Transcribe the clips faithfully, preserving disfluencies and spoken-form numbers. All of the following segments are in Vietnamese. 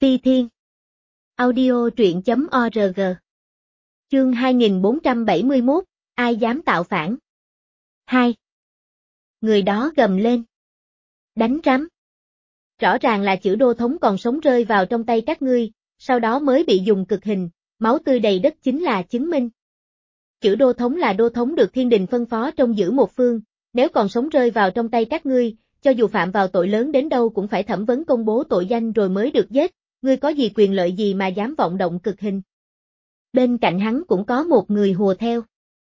Phi Thiên. Audio truyện chấm org. Chương hai nghìn bốn trăm bảy mươi mốt, ai dám tạo phản? hai. Người đó gầm lên. Đánh rắm. Rõ ràng là chữ đô thống còn sống rơi vào trong tay các ngươi, sau đó mới bị dùng cực hình, máu tươi đầy đất chính là chứng minh. Chữ đô thống là đô thống được thiên đình phân phó trông giữ một phương, nếu còn sống rơi vào trong tay các ngươi, cho dù phạm vào tội lớn đến đâu cũng phải thẩm vấn công bố tội danh rồi mới được giết, ngươi có gì quyền lợi gì mà dám vọng động cực hình. Bên cạnh hắn cũng có một người hùa theo.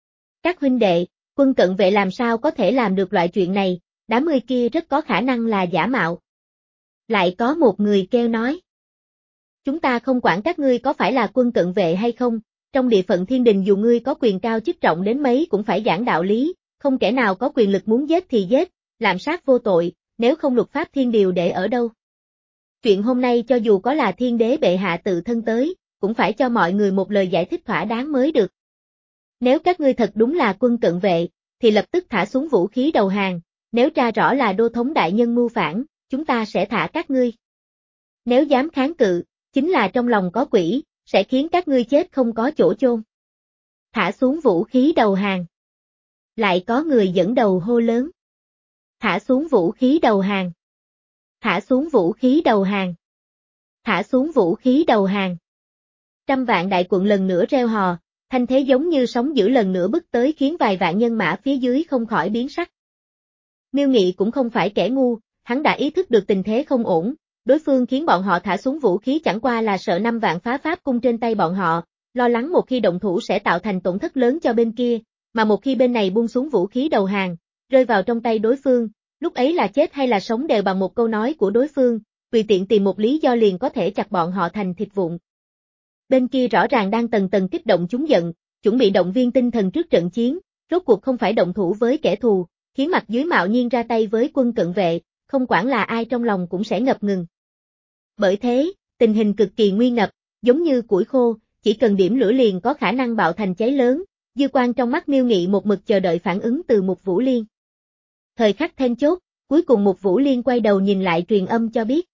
Các huynh đệ, quân cận vệ làm sao có thể làm được loại chuyện này, đám người kia rất có khả năng là giả mạo. Lại có một người kêu nói. Chúng ta không quản các ngươi có phải là quân cận vệ hay không, trong địa phận thiên đình dù ngươi có quyền cao chức trọng đến mấy cũng phải giảng đạo lý, không kẻ nào có quyền lực muốn giết thì giết, lạm sát vô tội, nếu không luật pháp thiên điều để ở đâu. Chuyện hôm nay cho dù có là thiên đế bệ hạ tự thân tới, cũng phải cho mọi người một lời giải thích thỏa đáng mới được. Nếu các ngươi thật đúng là quân cận vệ, thì lập tức thả xuống vũ khí đầu hàng, nếu tra rõ là đô thống đại nhân mưu phản, chúng ta sẽ thả các ngươi. Nếu dám kháng cự, chính là trong lòng có quỷ, sẽ khiến các ngươi chết không có chỗ chôn. Thả xuống vũ khí đầu hàng. Lại có người dẫn đầu hô lớn. Thả xuống vũ khí đầu hàng. Thả xuống vũ khí đầu hàng. Thả xuống vũ khí đầu hàng. Trăm vạn đại quận lần nữa reo hò, thanh thế giống như sóng dữ lần nữa bức tới khiến vài vạn nhân mã phía dưới không khỏi biến sắc. Miêu Nghị cũng không phải kẻ ngu, hắn đã ý thức được tình thế không ổn, đối phương khiến bọn họ thả xuống vũ khí chẳng qua là sợ năm vạn phá pháp cung trên tay bọn họ, lo lắng một khi động thủ sẽ tạo thành tổn thất lớn cho bên kia, mà một khi bên này buông xuống vũ khí đầu hàng, rơi vào trong tay đối phương, lúc ấy là chết hay là sống đều bằng một câu nói của đối phương, tùy tiện tìm một lý do liền có thể chặt bọn họ thành thịt vụn. Bên kia rõ ràng đang tầng tầng kích động chúng giận, chuẩn bị động viên tinh thần trước trận chiến, rốt cuộc không phải động thủ với kẻ thù, khiến mặt dưới mạo nhiên ra tay với quân cận vệ, không quản là ai trong lòng cũng sẽ ngập ngừng. Bởi thế, tình hình cực kỳ nguy ngập, giống như củi khô, chỉ cần điểm lửa liền có khả năng bạo thành cháy lớn, dư quang trong mắt Miêu Nghị một mực chờ đợi phản ứng từ Mục Vũ Liên. Thời khắc then chốt, cuối cùng Mục Vũ Liên quay đầu nhìn lại truyền âm cho biết.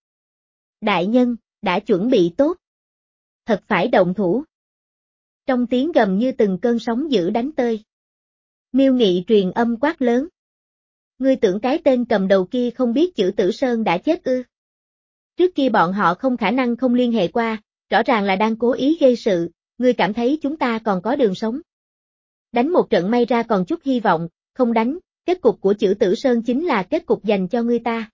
Đại nhân, đã chuẩn bị tốt. Thật phải động thủ. Trong tiếng gầm như từng cơn sóng dữ đánh tơi. Miêu Nghị truyền âm quát lớn. Ngươi tưởng cái tên cầm đầu kia không biết chữ Tử Sơn đã chết ư? Trước kia bọn họ không khả năng không liên hệ qua, rõ ràng là đang cố ý gây sự, ngươi cảm thấy chúng ta còn có đường sống. Đánh một trận may ra còn chút hy vọng, không đánh, kết cục của chữ Tử Sơn chính là kết cục dành cho ngươi ta.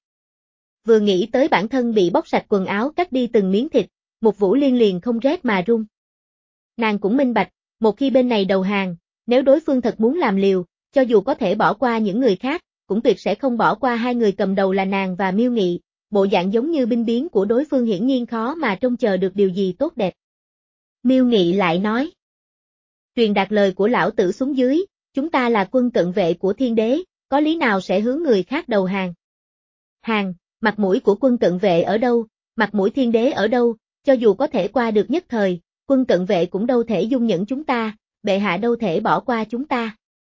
Vừa nghĩ tới bản thân bị bóc sạch quần áo cắt đi từng miếng thịt, Mục Vũ Liên liền không rét mà run. Nàng cũng minh bạch, một khi bên này đầu hàng, nếu đối phương thật muốn làm liều, cho dù có thể bỏ qua những người khác, cũng tuyệt sẽ không bỏ qua hai người cầm đầu là nàng và Miêu Nghị, bộ dạng giống như binh biến của đối phương hiển nhiên khó mà trông chờ được điều gì tốt đẹp. Miêu Nghị lại nói. Truyền đạt lời của lão tử xuống dưới, chúng ta là quân cận vệ của thiên đế, có lý nào sẽ hướng người khác đầu hàng? Hàng, mặt mũi của quân cận vệ ở đâu, mặt mũi thiên đế ở đâu, cho dù có thể qua được nhất thời, quân cận vệ cũng đâu thể dung nhẫn chúng ta, bệ hạ đâu thể bỏ qua chúng ta.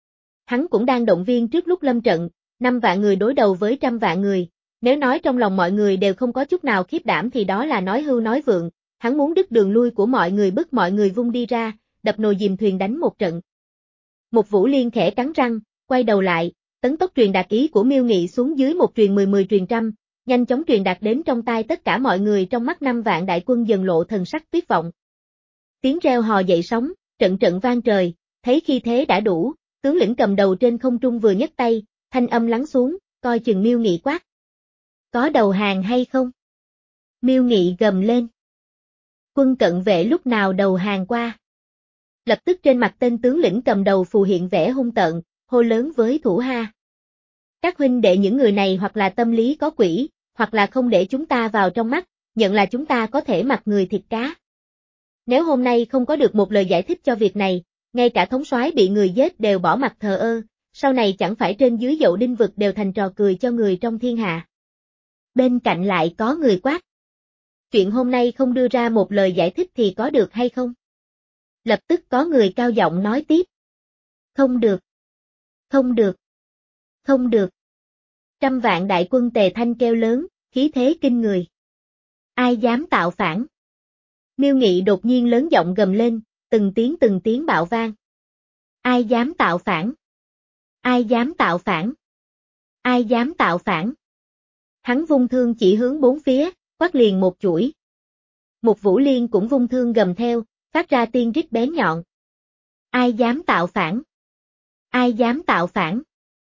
Hắn cũng đang động viên trước lúc lâm trận, năm vạn người đối đầu với trăm vạn người, nếu nói trong lòng mọi người đều không có chút nào khiếp đảm thì đó là nói hưu nói vượng, hắn muốn đứt đường lui của mọi người bức mọi người vung đi ra, đập nồi dìm thuyền đánh một trận. Mục Vũ Liên khẽ cắn răng, quay đầu lại, tấn tốc truyền đạt ý của Miêu Nghị xuống dưới một truyền mười mười truyền trăm, nhanh chóng truyền đạt đến trong tai tất cả mọi người trong mắt năm vạn đại quân dần lộ thần sắc tuyệt vọng. Tiếng reo hò dậy sóng, trận trận vang trời, thấy khi thế đã đủ, tướng lĩnh cầm đầu trên không trung vừa nhấc tay, thanh âm lắng xuống, coi chừng Miêu Nghị quát. Có đầu hàng hay không? Miêu Nghị gầm lên. Quân cận vệ lúc nào đầu hàng qua? Lập tức trên mặt tên tướng lĩnh cầm đầu phù hiện vẻ hung tợn, hô lớn với thủ hạ. Các huynh đệ những người này hoặc là tâm lý có quỷ, hoặc là không để chúng ta vào trong mắt, nhận là chúng ta có thể mặc người thịt cá. Nếu hôm nay không có được một lời giải thích cho việc này, ngay cả thống soái bị người giết đều bỏ mặt thờ ơ, sau này chẳng phải trên dưới dậu đinh vực đều thành trò cười cho người trong thiên hạ. Bên cạnh lại có người quát. Chuyện hôm nay không đưa ra một lời giải thích thì có được hay không? Lập tức có người cao giọng nói tiếp. Không được. Không được. Không được. Trăm vạn đại quân Tề Thanh kêu lớn, khí thế kinh người. Ai dám tạo phản? Miêu Nghị đột nhiên lớn giọng gầm lên, từng tiếng từng tiếng bạo vang. Ai dám tạo phản? Ai dám tạo phản? Ai dám tạo phản? Hắn vung thương chỉ hướng bốn phía, quát liền một chuỗi. Một Vũ Liên cũng vung thương gầm theo, phát ra tiên rít bén nhọn. Ai dám tạo phản? Ai dám tạo phản?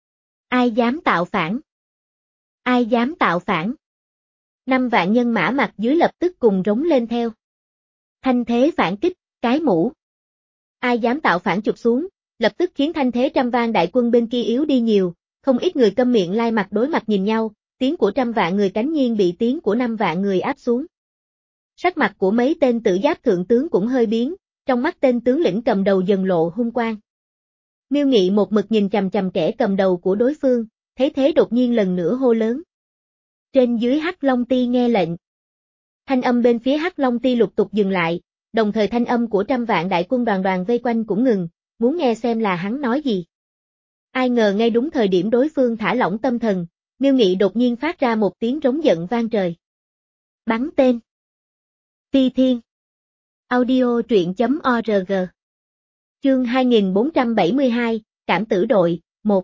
Ai dám tạo phản? Ai dám tạo phản? Năm vạn nhân mã mặt dưới lập tức cùng rống lên theo. Thanh thế phản kích, cái mũ. Ai dám tạo phản chụp xuống, lập tức khiến thanh thế trăm vạn đại quân bên kia yếu đi nhiều, không ít người câm miệng lai mặt đối mặt nhìn nhau, tiếng của trăm vạn người cánh nhiên bị tiếng của năm vạn người áp xuống. Sắc mặt của mấy tên tử giáp thượng tướng cũng hơi biến, trong mắt tên tướng lĩnh cầm đầu dần lộ hung quang. Miêu Nghị một mực nhìn chằm chằm kẻ cầm đầu của đối phương, thấy thế đột nhiên lần nữa hô lớn. Trên dưới Hắc Long Ti nghe lệnh. Thanh âm bên phía Hắc Long Ti lục tục dừng lại, đồng thời thanh âm của trăm vạn đại quân đoàn đoàn vây quanh cũng ngừng, muốn nghe xem là hắn nói gì. Ai ngờ ngay đúng thời điểm đối phương thả lỏng tâm thần, Miêu Nghị đột nhiên phát ra một tiếng rống giận vang trời. Bắn tên. Phi Thiên. Audio truyện chấm org. Chương hai nghìn bốn trăm bảy mươi hai, Cảm tử đội, một.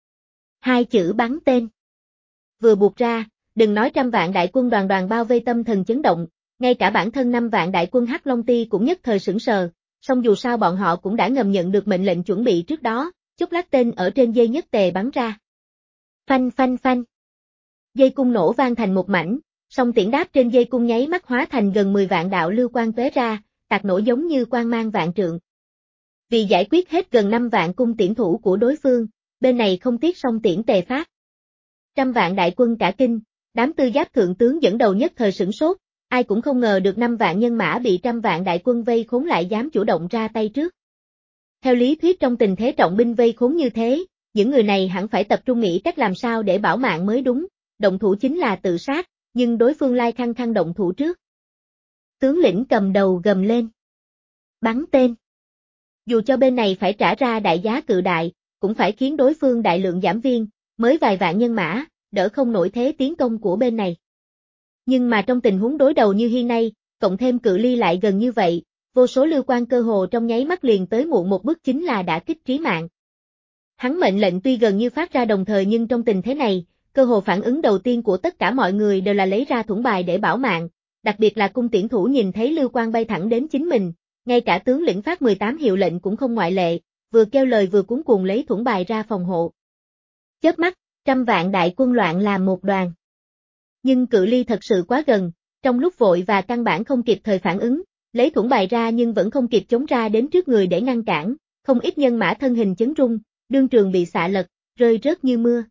Hai chữ bắn tên. Vừa buộc ra, đừng nói trăm vạn đại quân đoàn đoàn bao vây tâm thần chấn động, ngay cả bản thân năm vạn đại quân Hắc Long Ti cũng nhất thời sửng sờ, song dù sao bọn họ cũng đã ngầm nhận được mệnh lệnh chuẩn bị trước đó, chốc lát tên ở trên dây nhất tề bắn ra. Phanh phanh phanh. Dây cung nổ vang thành một mảnh, song tiễn đáp trên dây cung nháy mắt hóa thành gần mười vạn đạo lưu quang tóe ra, tạc nổ giống như quang mang vạn trượng. Vì giải quyết hết gần năm vạn cung tiễn thủ của đối phương, bên này không tiếc song tiễn tề phát. Trăm vạn đại quân cả kinh, đám tư giáp thượng tướng dẫn đầu nhất thời sửng sốt, ai cũng không ngờ được năm vạn nhân mã bị trăm vạn đại quân vây khốn lại dám chủ động ra tay trước. Theo lý thuyết trong tình thế trọng binh vây khốn như thế, những người này hẳn phải tập trung nghĩ cách làm sao để bảo mạng mới đúng, động thủ chính là tự sát, nhưng đối phương lai khăng khăng động thủ trước. Tướng lĩnh cầm đầu gầm lên. Bắn tên. Dù cho bên này phải trả ra đại giá cự đại, cũng phải khiến đối phương đại lượng giảm viên, mới vài vạn nhân mã, đỡ không nổi thế tiến công của bên này. Nhưng mà trong tình huống đối đầu như hiện nay, cộng thêm cự ly lại gần như vậy, vô số lưu quan cơ hồ trong nháy mắt liền tới muộn một bước chính là đã kích trí mạng. Hắn mệnh lệnh tuy gần như phát ra đồng thời nhưng trong tình thế này, cơ hồ phản ứng đầu tiên của tất cả mọi người đều là lấy ra thủng bài để bảo mạng, đặc biệt là cung tiễn thủ nhìn thấy lưu quang bay thẳng đến chính mình, ngay cả tướng lĩnh phát mười tám hiệu lệnh cũng không ngoại lệ, vừa kêu lời vừa cuống cuồng lấy thủng bài ra phòng hộ. Chớp mắt, trăm vạn đại quân loạn làm một đoàn. Nhưng cự ly thật sự quá gần, trong lúc vội và căn bản không kịp thời phản ứng, lấy thủng bài ra nhưng vẫn không kịp chống ra đến trước người để ngăn cản, không ít nhân mã thân hình chấn rung, đương trường bị xạ lật, rơi rớt như mưa.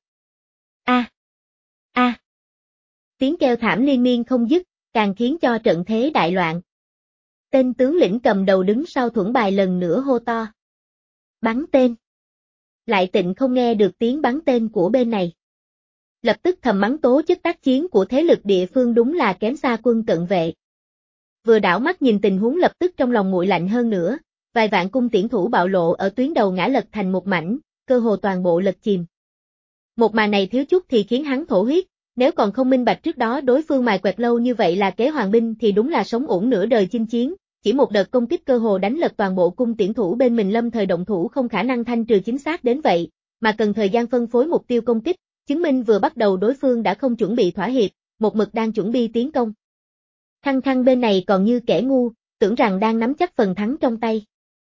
A, a. Tiếng kêu thảm liên miên không dứt, càng khiến cho trận thế đại loạn. Tên tướng lĩnh cầm đầu đứng sau thủng bài lần nữa hô to. Bắn tên. Lại tịnh không nghe được tiếng bắn tên của bên này. Lập tức thầm mắng tố chất tác chiến của thế lực địa phương đúng là kém xa quân cận vệ. Vừa đảo mắt nhìn tình huống lập tức trong lòng nguội lạnh hơn nữa, vài vạn cung tiễn thủ bạo lộ ở tuyến đầu ngã lật thành một mảnh, cơ hồ toàn bộ lật chìm. Một màn này thiếu chút thì khiến hắn thổ huyết, nếu còn không minh bạch trước đó đối phương mài quẹt lâu như vậy là kế hoàng binh thì đúng là sống uổng nửa đời chinh chiến, chỉ một đợt công kích cơ hồ đánh lật toàn bộ cung tiễn thủ bên mình lâm thời động thủ không khả năng thanh trừ chính xác đến vậy, mà cần thời gian phân phối mục tiêu công kích, chứng minh vừa bắt đầu đối phương đã không chuẩn bị thỏa hiệp, một mực đang chuẩn bị tiến công. Khăng khăng bên này còn như kẻ ngu, tưởng rằng đang nắm chắc phần thắng trong tay.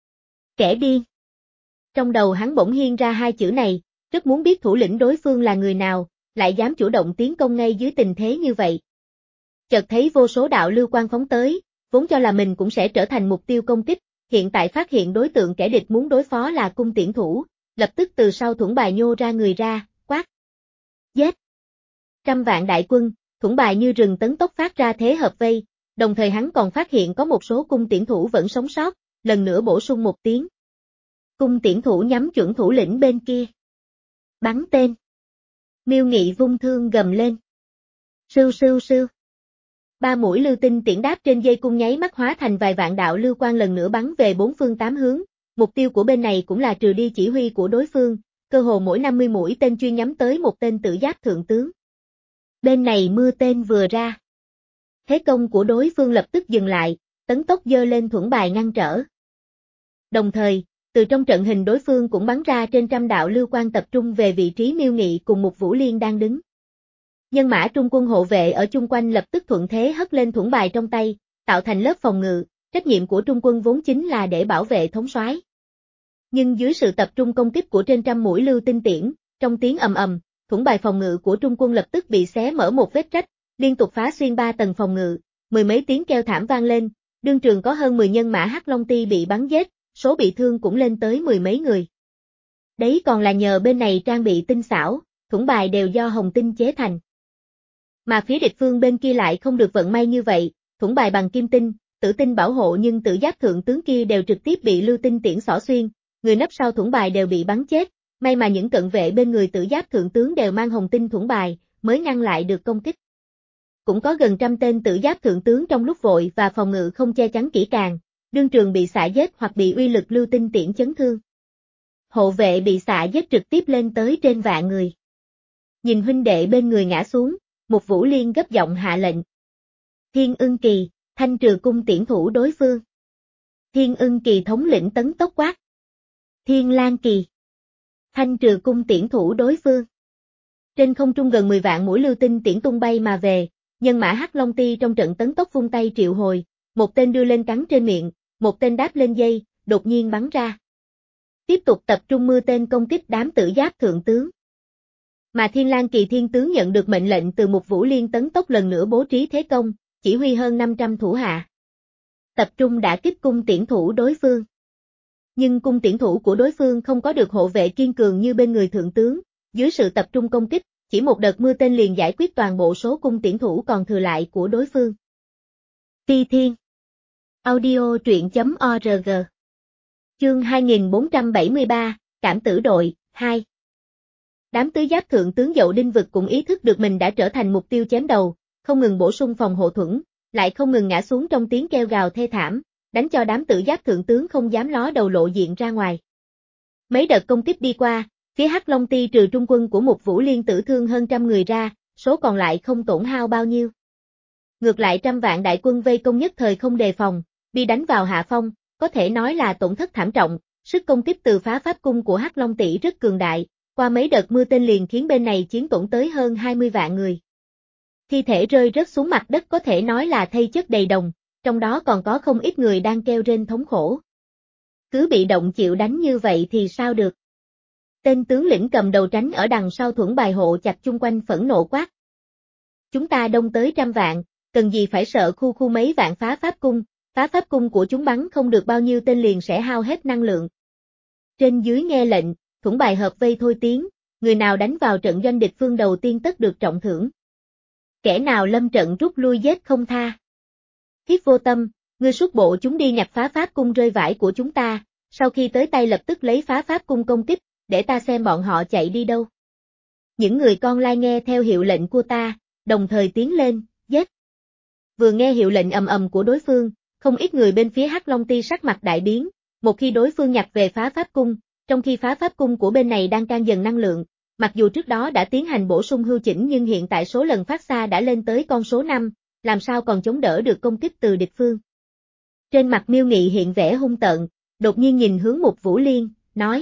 Kẻ điên. Trong đầu hắn bỗng hiên ra hai chữ này, rất muốn biết thủ lĩnh đối phương là người nào, lại dám chủ động tiến công ngay dưới tình thế như vậy. Chợt thấy vô số đạo lưu quang phóng tới, vốn cho là mình cũng sẽ trở thành mục tiêu công kích, hiện tại phát hiện đối tượng kẻ địch muốn đối phó là cung tiễn thủ, lập tức từ sau thủng bài nhô ra người ra, quát. Giết! Trăm vạn đại quân, thủng bài như rừng tấn tốc phát ra thế hợp vây, đồng thời hắn còn phát hiện có một số cung tiễn thủ vẫn sống sót, lần nữa bổ sung một tiếng. Cung tiễn thủ nhắm chuẩn thủ lĩnh bên kia. Bắn tên. Miêu Nghị vung thương gầm lên. Sưu sưu sưu. Ba mũi lưu tinh tiễn đáp trên dây cung nháy mắt hóa thành vài vạn đạo lưu quang lần nữa bắn về bốn phương tám hướng, mục tiêu của bên này cũng là trừ đi chỉ huy của đối phương, cơ hồ mỗi năm mươi mũi tên chuyên nhắm tới một tên tử giáp thượng tướng. Bên này mưa tên vừa ra. Thế công của đối phương lập tức dừng lại, tấn tốc giơ lên thuẫn bài ngăn trở. Đồng thời, từ trong trận hình đối phương cũng bắn ra trên trăm đạo lưu quang tập trung về vị trí Miêu Nghị cùng Mục Vũ Liên đang đứng. Nhân mã trung quân hộ vệ ở chung quanh lập tức thuận thế hất lên thuẫn bài trong tay, tạo thành lớp phòng ngự, trách nhiệm của trung quân vốn chính là để bảo vệ thống soái. Nhưng dưới sự tập trung công kích của trên trăm mũi lưu tinh tiễn, trong tiếng ầm ầm, thuẫn bài phòng ngự của trung quân lập tức bị xé mở một vết rách, liên tục phá xuyên ba tầng phòng ngự, mười mấy tiếng kêu thảm vang lên, đương trường có hơn mười nhân mã Hắc Long Ti bị bắn giết, số bị thương cũng lên tới mười mấy người. Đấy còn là nhờ bên này trang bị tinh xảo, thuẫn bài đều do hồng tinh chế thành. Mà phía địch phương bên kia lại không được vận may như vậy, thuẫn bài bằng kim tinh, tử tinh bảo hộ nhưng tử giáp thượng tướng kia đều trực tiếp bị lưu tinh tiễn xỏ xuyên, người nấp sau thuẫn bài đều bị bắn chết, may mà những cận vệ bên người tử giáp thượng tướng đều mang hồng tinh thuẫn bài, mới ngăn lại được công kích. Cũng có gần trăm tên tử giáp thượng tướng trong lúc vội và phòng ngự không che chắn kỹ càng, đương trường bị xạ giết hoặc bị uy lực lưu tinh tiễn chấn thương. Hộ vệ bị xạ giết trực tiếp lên tới trên vạn người. Nhìn huynh đệ bên người ngã xuống, Mục Vũ Liên gấp giọng hạ lệnh. Thiên Ưng Kỳ, thanh trừ cung tiễn thủ đối phương. Thiên Ưng Kỳ thống lĩnh tấn tốc quát. Thiên Lang Kỳ, thanh trừ cung tiễn thủ đối phương. Trên không trung gần mười vạn mũi lưu tinh tiễn tung bay mà về, nhân mã Hắc Long Ti trong trận tấn tốc vung tay triệu hồi, một tên đưa lên cắn trên miệng, một tên đáp lên dây, đột nhiên bắn ra. Tiếp tục tập trung mưa tên công kích đám tử giáp thượng tướng. Mà Thiên Lang Kỳ thiên tướng nhận được mệnh lệnh từ Mục Vũ Liên tấn tốc lần nữa bố trí thế công, chỉ huy hơn năm trăm thủ hạ. Tập trung đả kích cung tiễn thủ đối phương. Nhưng cung tiễn thủ của đối phương không có được hộ vệ kiên cường như bên người thượng tướng, dưới sự tập trung công kích, chỉ một đợt mưa tên liền giải quyết toàn bộ số cung tiễn thủ còn thừa lại của đối phương. Ti Thiên Audio truyện chấm org Chương hai nghìn bốn trăm bảy mươi ba, Cảm tử đội, hai. Đám tứ giáp thượng tướng Dậu Đinh Vực cũng ý thức được mình đã trở thành mục tiêu chém đầu, không ngừng bổ sung phòng hộ thuẫn, lại không ngừng ngã xuống trong tiếng kêu gào thê thảm, đánh cho đám tử giáp thượng tướng không dám ló đầu lộ diện ra ngoài. Mấy đợt công kích đi qua, phía Hắc Long Ti trừ trung quân của Mục Vũ Liên tử thương hơn trăm người ra, số còn lại không tổn hao bao nhiêu. Ngược lại trăm vạn đại quân vây công nhất thời không đề phòng, bị đánh vào hạ phong, có thể nói là tổn thất thảm trọng, sức công kích từ phá pháp cung của Hắc Long Tỷ rất cường đại, qua mấy đợt mưa tên liền khiến bên này chiến tổn tới hơn hai mươi vạn người. Thi thể rơi rớt xuống mặt đất có thể nói là thây chất đầy đồng, trong đó còn có không ít người đang kêu rên thống khổ. Cứ bị động chịu đánh như vậy thì sao được? Tên tướng lĩnh cầm đầu tránh ở đằng sau thuẫn bài hộ chặt chung quanh phẫn nộ quát. Chúng ta đông tới trăm vạn, cần gì phải sợ khu khu mấy vạn phá pháp cung, phá pháp cung của chúng bắn không được bao nhiêu tên liền sẽ hao hết năng lượng. Trên dưới nghe lệnh, thuẫn bài hợp vây thôi tiếng, người nào đánh vào trận doanh địch phương đầu tiên tất được trọng thưởng. Kẻ nào lâm trận rút lui giết không tha. Thiết Vô Tâm, ngươi xuất bộ chúng đi nhặt phá pháp cung rơi vãi của chúng ta, sau khi tới tay lập tức lấy phá pháp cung công kích, để ta xem bọn họ chạy đi đâu. Những người con lai nghe theo hiệu lệnh của ta, đồng thời tiến lên, giết. Vừa nghe hiệu lệnh ầm ầm của đối phương, không ít người bên phía Hắc Long Ti sắc mặt đại biến, một khi đối phương nhặt về phá pháp cung, trong khi phá pháp cung của bên này đang can dần năng lượng, mặc dù trước đó đã tiến hành bổ sung hưu chỉnh nhưng hiện tại số lần phát xa đã lên tới con số năm, làm sao còn chống đỡ được công kích từ địch phương. Trên mặt Miêu Nghị hiện vẻ hung tợn, đột nhiên nhìn hướng Mục Vũ Liên, nói.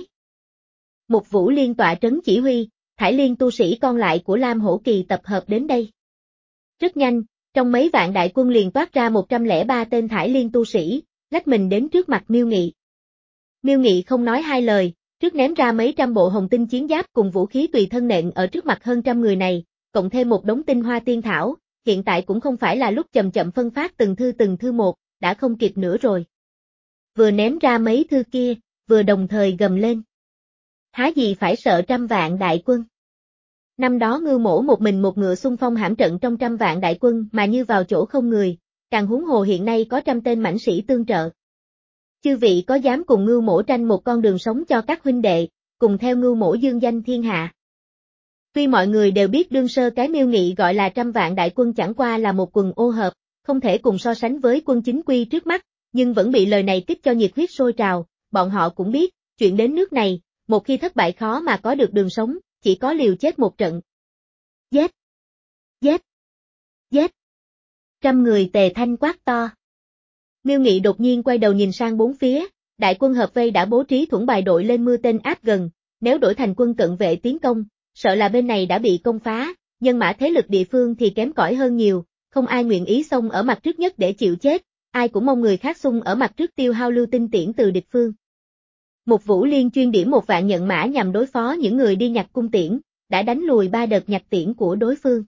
Mục Vũ Liên tọa trấn chỉ huy, Thải Liên tu sĩ con lại của Lam Hổ Kỳ tập hợp đến đây. Rất nhanh, trong mấy vạn đại quân liền toát ra một trăm lẻ ba tên Thải Liên tu sĩ, lách mình đến trước mặt Miêu Nghị. Miêu Nghị không nói hai lời, trước ném ra mấy trăm bộ hồng tinh chiến giáp cùng vũ khí tùy thân nện ở trước mặt hơn trăm người này, cộng thêm một đống tinh hoa tiên thảo, hiện tại cũng không phải là lúc chậm chậm phân phát từng thư từng thư một, đã không kịp nữa rồi. Vừa ném ra mấy thư kia, vừa đồng thời gầm lên. Há gì phải sợ trăm vạn đại quân. Năm đó Ngưu Mỗ một mình một ngựa xung phong hãm trận trong trăm vạn đại quân mà như vào chỗ không người, càng huống hồ hiện nay có trăm tên mãnh sĩ tương trợ. Chư vị có dám cùng Ngưu Mỗ tranh một con đường sống cho các huynh đệ, cùng theo Ngưu Mỗ dương danh thiên hạ. Tuy mọi người đều biết đương sơ cái Miêu Nghị gọi là trăm vạn đại quân chẳng qua là một quần ô hợp, không thể cùng so sánh với quân chính quy trước mắt, nhưng vẫn bị lời này kích cho nhiệt huyết sôi trào, bọn họ cũng biết, chuyện đến nước này, một khi thất bại khó mà có được đường sống, chỉ có liều chết một trận. Giết! Giết! Giết! Trăm người tề thanh quát to. Miêu Nghị đột nhiên quay đầu nhìn sang bốn phía, đại quân hợp vây đã bố trí thuẫn bài đội lên mưa tên áp gần, nếu đổi thành quân cận vệ tiến công, sợ là bên này đã bị công phá, nhân mã thế lực địa phương thì kém cỏi hơn nhiều, không ai nguyện ý xông ở mặt trước nhất để chịu chết, ai cũng mong người khác xung ở mặt trước tiêu hao lưu tinh tiễn từ địch phương. Một Vũ Liên chuyên điểm một vạn nhận mã nhằm đối phó những người đi nhặt cung tiễn, đã đánh lùi ba đợt nhặt tiễn của đối phương.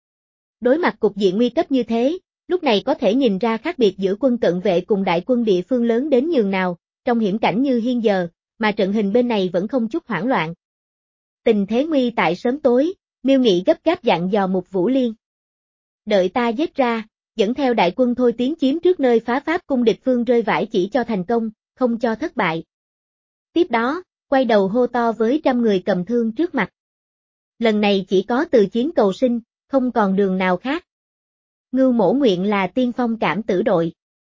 Đối mặt cục diện nguy cấp như thế, lúc này có thể nhìn ra khác biệt giữa quân cận vệ cùng đại quân địa phương lớn đến nhường nào, trong hiểm cảnh như hiện giờ, mà trận hình bên này vẫn không chút hoảng loạn. Tình thế nguy tại sớm tối, Miêu Nghị gấp gáp dặn dò Mục Vũ Liên. Đợi ta giết ra, dẫn theo đại quân thôi tiến chiếm trước nơi phá pháp cung địch phương rơi vãi chỉ cho thành công, không cho thất bại. Tiếp đó, quay đầu hô to với trăm người cầm thương trước mặt. Lần này chỉ có từ chiến cầu sinh, không còn đường nào khác. Ngưu Mỗ nguyện là tiên phong cảm tử đội.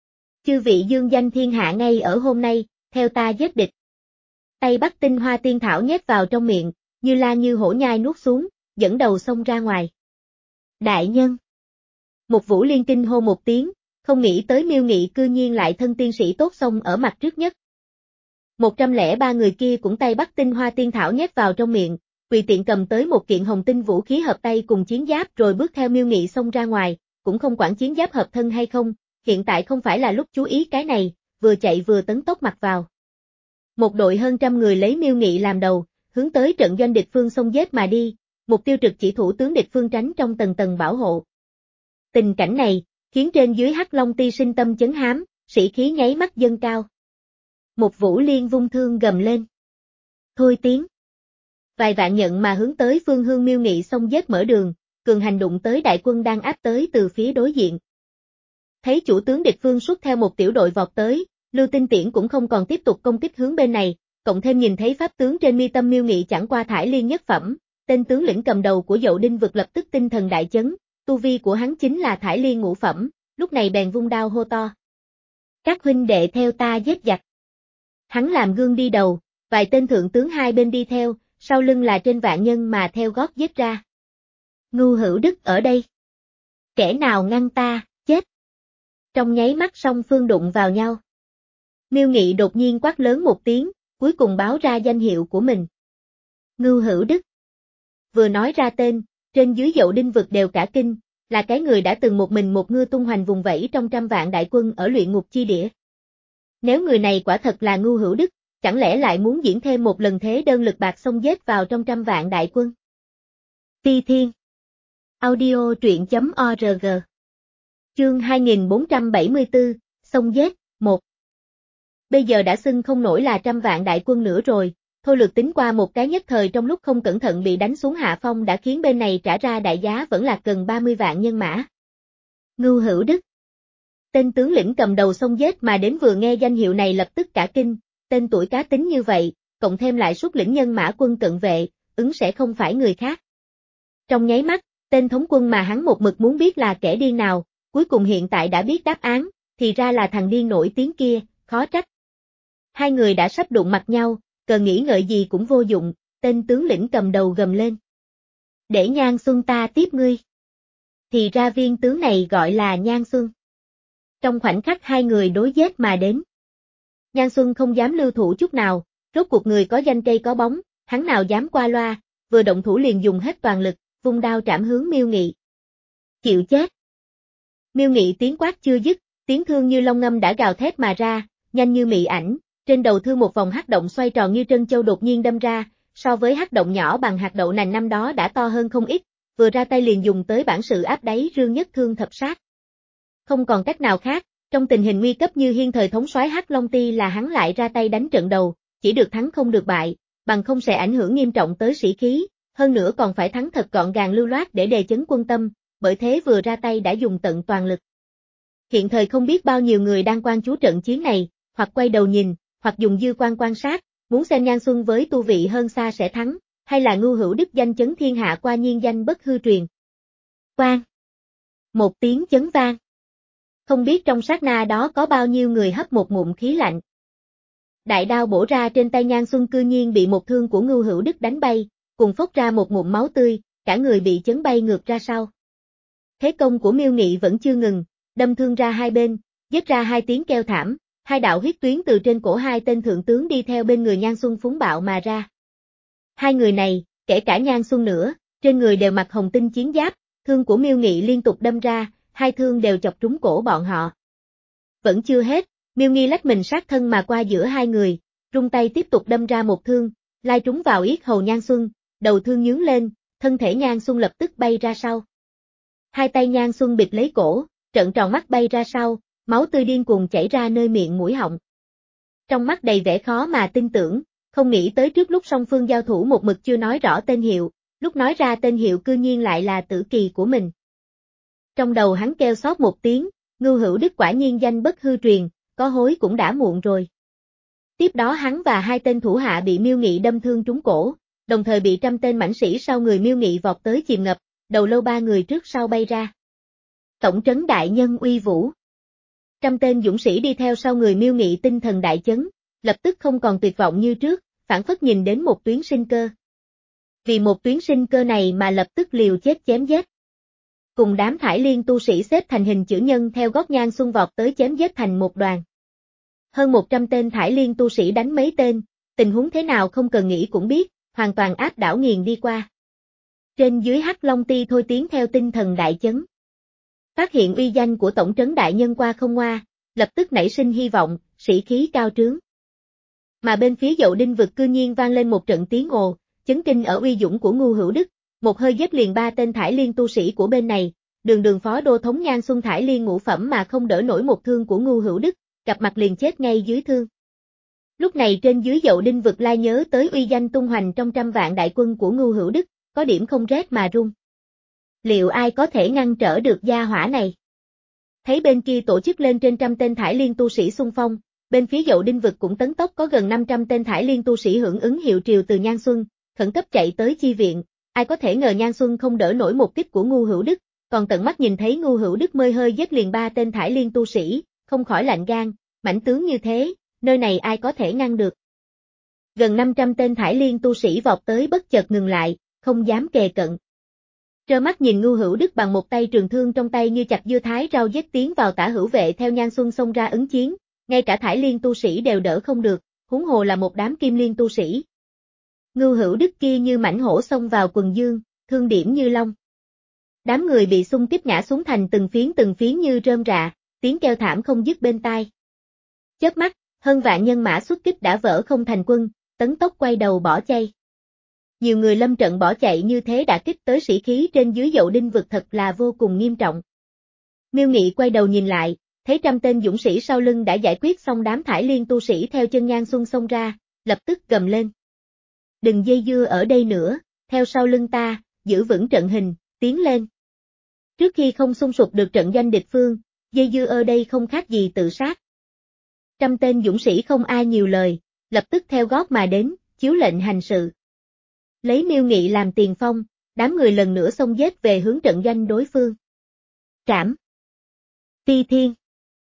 Chư vị dương danh thiên hạ ngay ở hôm nay, theo ta giết địch. Tay bắt tinh hoa tiên thảo nhét vào trong miệng, như la như hổ nhai nuốt xuống, dẫn đầu xông ra ngoài. Đại nhân. Một Vũ Liên kinh hô một tiếng, không nghĩ tới Miêu Nghị cư nhiên lại thân tiên sĩ tốt xông ở mặt trước nhất. Một trăm lẻ ba người kia cũng tay bắt tinh hoa tiên thảo nhét vào trong miệng, tùy tiện cầm tới một kiện hồng tinh vũ khí hợp tay cùng chiến giáp rồi bước theo Miêu Nghị xông ra ngoài, cũng không quản chiến giáp hợp thân hay không, hiện tại không phải là lúc chú ý cái này, vừa chạy vừa tấn tốc mặt vào. Một đội hơn trăm người lấy Miêu Nghị làm đầu, hướng tới trận doanh địch phương xông giết mà đi, mục tiêu trực chỉ thủ tướng địch phương tránh trong tầng tầng bảo hộ. Tình cảnh này, khiến trên dưới Hắc Long Ti sinh tâm chấn hám, sĩ khí nháy mắt dâng cao. Một Vũ Liên vung thương gầm lên. Thôi tiến. Vài vạn nhận mà hướng tới phương hương Miêu Nghị xông giết mở đường, cường hành đụng tới đại quân đang áp tới từ phía đối diện. Thấy chủ tướng địch phương xuất theo một tiểu đội vọt tới, Lưu Tinh Tiễn cũng không còn tiếp tục công kích hướng bên này, cộng thêm nhìn thấy pháp tướng trên mi tâm Miêu Nghị chẳng qua thải liên nhất phẩm, tên tướng lĩnh cầm đầu của Dậu Đinh vực lập tức tinh thần đại chấn, tu vi của hắn chính là thải liên ngũ phẩm, lúc này bèn vung đao hô to. Các huynh đệ theo ta giết giặc. Hắn làm gương đi đầu, vài tên thượng tướng hai bên đi theo, sau lưng là trên vạn nhân mà theo gót giết ra. Ngưu Hữu Đức ở đây. Kẻ nào ngăn ta, chết. Trong nháy mắt song phương đụng vào nhau. Miêu Nghị đột nhiên quát lớn một tiếng, cuối cùng báo ra danh hiệu của mình. Ngưu Hữu Đức. Vừa nói ra tên, trên dưới Dậu Đinh vực đều cả kinh, là cái người đã từng một mình một ngư tung hoành vùng vẫy trong trăm vạn đại quân ở luyện ngục chi địa. Nếu người này quả thật là Ngưu Hữu Đức, chẳng lẽ lại muốn diễn thêm một lần thế đơn lực bạc xông giết vào trong trăm vạn đại quân? Ti Thiên. Audio truyện chấm org. Chương hai nghìn bốn trăm bảy mươi tư, xông giết, một. Bây giờ đã xưng không nổi là trăm vạn đại quân nữa rồi, thôi lược tính qua một cái nhất thời trong lúc không cẩn thận bị đánh xuống hạ phong đã khiến bên này trả ra đại giá vẫn là gần ba mươi vạn nhân mã. Ngưu Hữu Đức. Tên tướng lĩnh cầm đầu xông giết mà đến vừa nghe danh hiệu này lập tức cả kinh, tên tuổi cá tính như vậy, cộng thêm lại xuất lĩnh nhân mã quân cận vệ, ứng sẽ không phải người khác. Trong nháy mắt, tên thống quân mà hắn một mực muốn biết là kẻ điên nào, cuối cùng hiện tại đã biết đáp án, thì ra là thằng điên nổi tiếng kia, khó trách. Hai người đã sắp đụng mặt nhau, cờ nghĩ ngợi gì cũng vô dụng, tên tướng lĩnh cầm đầu gầm lên. Để Nhan Xuân ta tiếp ngươi. Thì ra viên tướng này gọi là Nhan Xuân. Trong khoảnh khắc hai người đối giết mà đến. Nhan Xuân không dám lưu thủ chút nào, rốt cuộc người có danh cây có bóng, hắn nào dám qua loa, vừa động thủ liền dùng hết toàn lực, vung đao trảm hướng Miêu Nghị. Chịu chết. Miêu Nghị tiếng quát chưa dứt, tiếng thương như long ngâm đã gào thét mà ra, nhanh như mị ảnh, trên đầu thương một vòng hắc động xoay tròn như trân châu đột nhiên đâm ra, so với hắc động nhỏ bằng hạt đậu nành năm đó đã to hơn không ít, vừa ra tay liền dùng tới bản sự áp đáy rương nhất thương thập sát. Không còn cách nào khác, trong tình hình nguy cấp như hiên thời thống soái Hắc Long Ti là hắn lại ra tay đánh trận đầu, chỉ được thắng không được bại, bằng không sẽ ảnh hưởng nghiêm trọng tới sĩ khí, hơn nữa còn phải thắng thật gọn gàng lưu loát để đề chấn quân tâm, bởi thế vừa ra tay đã dùng tận toàn lực. Hiện thời không biết bao nhiêu người đang quan chú trận chiến này, hoặc quay đầu nhìn, hoặc dùng dư quan quan sát, muốn xem Nhan Xuân với tu vị hơn xa sẽ thắng, hay là Ngưu Hữu Đức danh chấn thiên hạ qua nhiên danh bất hư truyền. Quan. Một tiếng chấn vang. Không biết trong sát na đó có bao nhiêu người hấp một ngụm khí lạnh. Đại đao bổ ra trên tay Nhan Xuân cư nhiên bị một thương của Ngưu Hữu Đức đánh bay, cùng phốc ra một ngụm máu tươi, cả người bị chấn bay ngược ra sau. Thế công của Miêu Nghị vẫn chưa ngừng, đâm thương ra hai bên, giết ra hai tiếng kêu thảm, hai đạo huyết tuyến từ trên cổ hai tên thượng tướng đi theo bên người Nhan Xuân phúng bạo mà ra. Hai người này, kể cả Nhan Xuân nữa, trên người đều mặc hồng tinh chiến giáp, thương của Miêu Nghị liên tục đâm ra, hai thương đều chọc trúng cổ bọn họ. Vẫn chưa hết, Miêu Nghi lách mình sát thân mà qua giữa hai người, rung tay tiếp tục đâm ra một thương, lai trúng vào yết hầu Nhan Xuân, đầu thương nhướng lên, thân thể Nhan Xuân lập tức bay ra sau. Hai tay Nhan Xuân bịt lấy cổ, trợn tròn mắt bay ra sau, máu tươi điên cuồng chảy ra nơi miệng mũi họng. Trong mắt đầy vẻ khó mà tin tưởng, không nghĩ tới trước lúc song phương giao thủ một mực chưa nói rõ tên hiệu, lúc nói ra tên hiệu cư nhiên lại là tử kỳ của mình. Trong đầu hắn kêu xót một tiếng, Ngưu Hữu Đức quả nhiên danh bất hư truyền, có hối cũng đã muộn rồi. Tiếp đó hắn và hai tên thủ hạ bị Miêu Nghị đâm thương trúng cổ, đồng thời bị trăm tên mãnh sĩ sau người Miêu Nghị vọt tới chìm ngập, đầu lâu ba người trước sau bay ra. Tổng trấn đại nhân uy vũ. Trăm tên dũng sĩ đi theo sau người Miêu Nghị tinh thần đại chấn, lập tức không còn tuyệt vọng như trước, phản phất nhìn đến một tuyến sinh cơ. Vì một tuyến sinh cơ này mà lập tức liều chết chém giết. Cùng đám Thải Liên tu sĩ xếp thành hình chữ nhân theo gót Nhan Xuân vọt tới chém giết thành một đoàn. Hơn một trăm tên Thải Liên tu sĩ đánh mấy tên, tình huống thế nào không cần nghĩ cũng biết, hoàn toàn áp đảo nghiền đi qua. Trên dưới Hắc Long Ti thôi tiến theo tinh thần đại chấn. Phát hiện uy danh của tổng trấn đại nhân qua không ngoa, lập tức nảy sinh hy vọng, sĩ khí cao trướng. Mà bên phía Dậu Đinh vực cư nhiên vang lên một trận tiếng ồ, chấn kinh ở uy dũng của Ngưu Hữu Đức, một hơi giết liền ba tên Thải Liên tu sĩ của bên này, đường đường phó đô thống Nhan Xuân Thải Liên ngũ phẩm mà không đỡ nổi một thương của Ngưu Hữu Đức, gặp mặt liền chết ngay dưới thương. Lúc này trên dưới Dậu Đinh vực lai nhớ tới uy danh tung hoành trong trăm vạn đại quân của Ngưu Hữu Đức, có điểm không rét mà run. Liệu ai có thể ngăn trở được gia hỏa này? Thấy bên kia tổ chức lên trên trăm tên Thải Liên tu sĩ xung phong, bên phía Dậu Đinh vực cũng tấn tốc có gần năm trăm tên Thải Liên tu sĩ hưởng ứng hiệu triều từ Nhan Xuân, khẩn cấp chạy tới chi viện, ai có thể ngờ Nhan Xuân không đỡ nổi một kích của Ngưu Hữu Đức, còn tận mắt nhìn thấy Ngưu Hữu Đức mơi hơi giết liền ba tên Thải Liên tu sĩ, không khỏi lạnh gan, mãnh tướng như thế, nơi này ai có thể ngăn được. Gần năm trăm tên Thải Liên tu sĩ vọt tới bất chợt ngừng lại, không dám kề cận. Trơ mắt nhìn Ngưu Hữu Đức bằng một tay trường thương trong tay như chặt dưa thái rau giết tiến vào tả hữu vệ theo Nhan Xuân xông ra ứng chiến, ngay cả Thải Liên tu sĩ đều đỡ không được, huống hồ là một đám Kim Liên tu sĩ. Ngưu Hữu Đức kia như mãnh hổ xông vào quần dương, thương điểm như long. Đám người bị xung kích ngã xuống thành từng phiến từng phiến như rơm rạ, tiếng kêu thảm không dứt bên tai. Chớp mắt, hơn vạn nhân mã xuất kích đã vỡ không thành quân, tấn tốc quay đầu bỏ chạy. Nhiều người lâm trận bỏ chạy như thế đã kích tới sĩ khí trên dưới Dậu Đinh vực thật là vô cùng nghiêm trọng. Miêu Nghị quay đầu nhìn lại, thấy trăm tên dũng sĩ sau lưng đã giải quyết xong đám Thải Liên tu sĩ theo chân Nhan Xuân xông ra, lập tức gầm lên. Đừng dây dưa ở đây nữa, theo sau lưng ta, giữ vững trận hình, tiến lên. Trước khi không xung sụp được trận doanh địch phương, dây dưa ở đây không khác gì tự sát. Trăm tên dũng sĩ không ai nhiều lời, lập tức theo gót mà đến, chiếu lệnh hành sự. Lấy Miêu Nghị làm tiền phong, đám người lần nữa xông giết về hướng trận doanh đối phương. Trảm. Phi Thiên.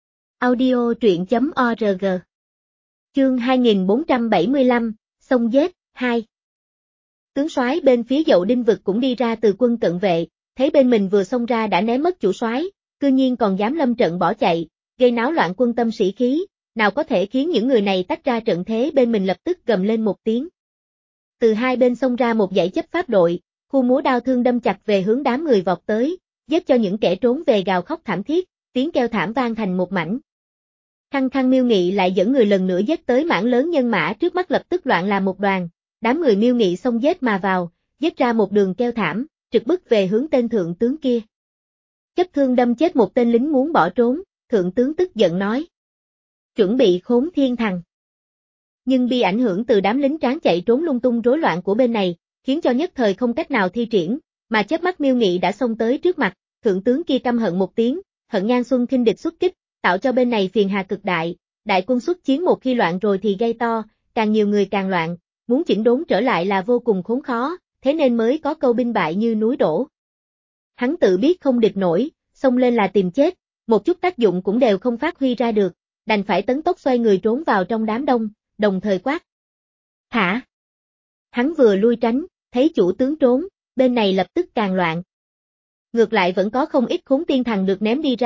Audio truyện chấm org. Chương hai nghìn bốn trăm bảy mươi lăm, xông giết, hai. Tướng soái bên phía Dậu Đinh vực cũng đi ra từ quân cận vệ, thấy bên mình vừa xông ra đã né mất chủ soái, cư nhiên còn dám lâm trận bỏ chạy, gây náo loạn quân tâm sĩ khí, nào có thể khiến những người này tách ra trận thế bên mình lập tức gầm lên một tiếng. Từ hai bên xông ra một dãy chấp pháp đội, khu múa đao thương đâm chặt về hướng đám người vọt tới, giết cho những kẻ trốn về gào khóc thảm thiết, tiếng kêu thảm vang thành một mảnh. Khăng khăng Miêu Nghị lại dẫn người lần nữa giết tới mảng lớn nhân mã trước mắt lập tức loạn làm một đoàn, đám người Miêu Nghị xông giết mà vào, giết ra một đường kêu thảm, trực bức về hướng tên thượng tướng kia. Chấp thương đâm chết một tên lính muốn bỏ trốn, thượng tướng tức giận nói. Chuẩn bị khốn thiên thằng. Nhưng bị ảnh hưởng từ đám lính tráng chạy trốn lung tung rối loạn của bên này, khiến cho nhất thời không cách nào thi triển, mà chớp mắt Miêu Nghị đã xông tới trước mặt, thượng tướng kia căm hận một tiếng, hận Nhan Xuân khinh địch xuất kích, tạo cho bên này phiền hà cực đại, đại quân xuất chiến một khi loạn rồi thì gây to, càng nhiều người càng loạn, muốn chỉnh đốn trở lại là vô cùng khốn khó, thế nên mới có câu binh bại như núi đổ. Hắn tự biết không địch nổi, xông lên là tìm chết, một chút tác dụng cũng đều không phát huy ra được, đành phải tấn tốc xoay người trốn vào trong đám đông, đồng thời quát. Thả! Hắn vừa lui tránh, thấy chủ tướng trốn, bên này lập tức càng loạn. Ngược lại vẫn có không ít khốn tiên thằng được ném đi ra,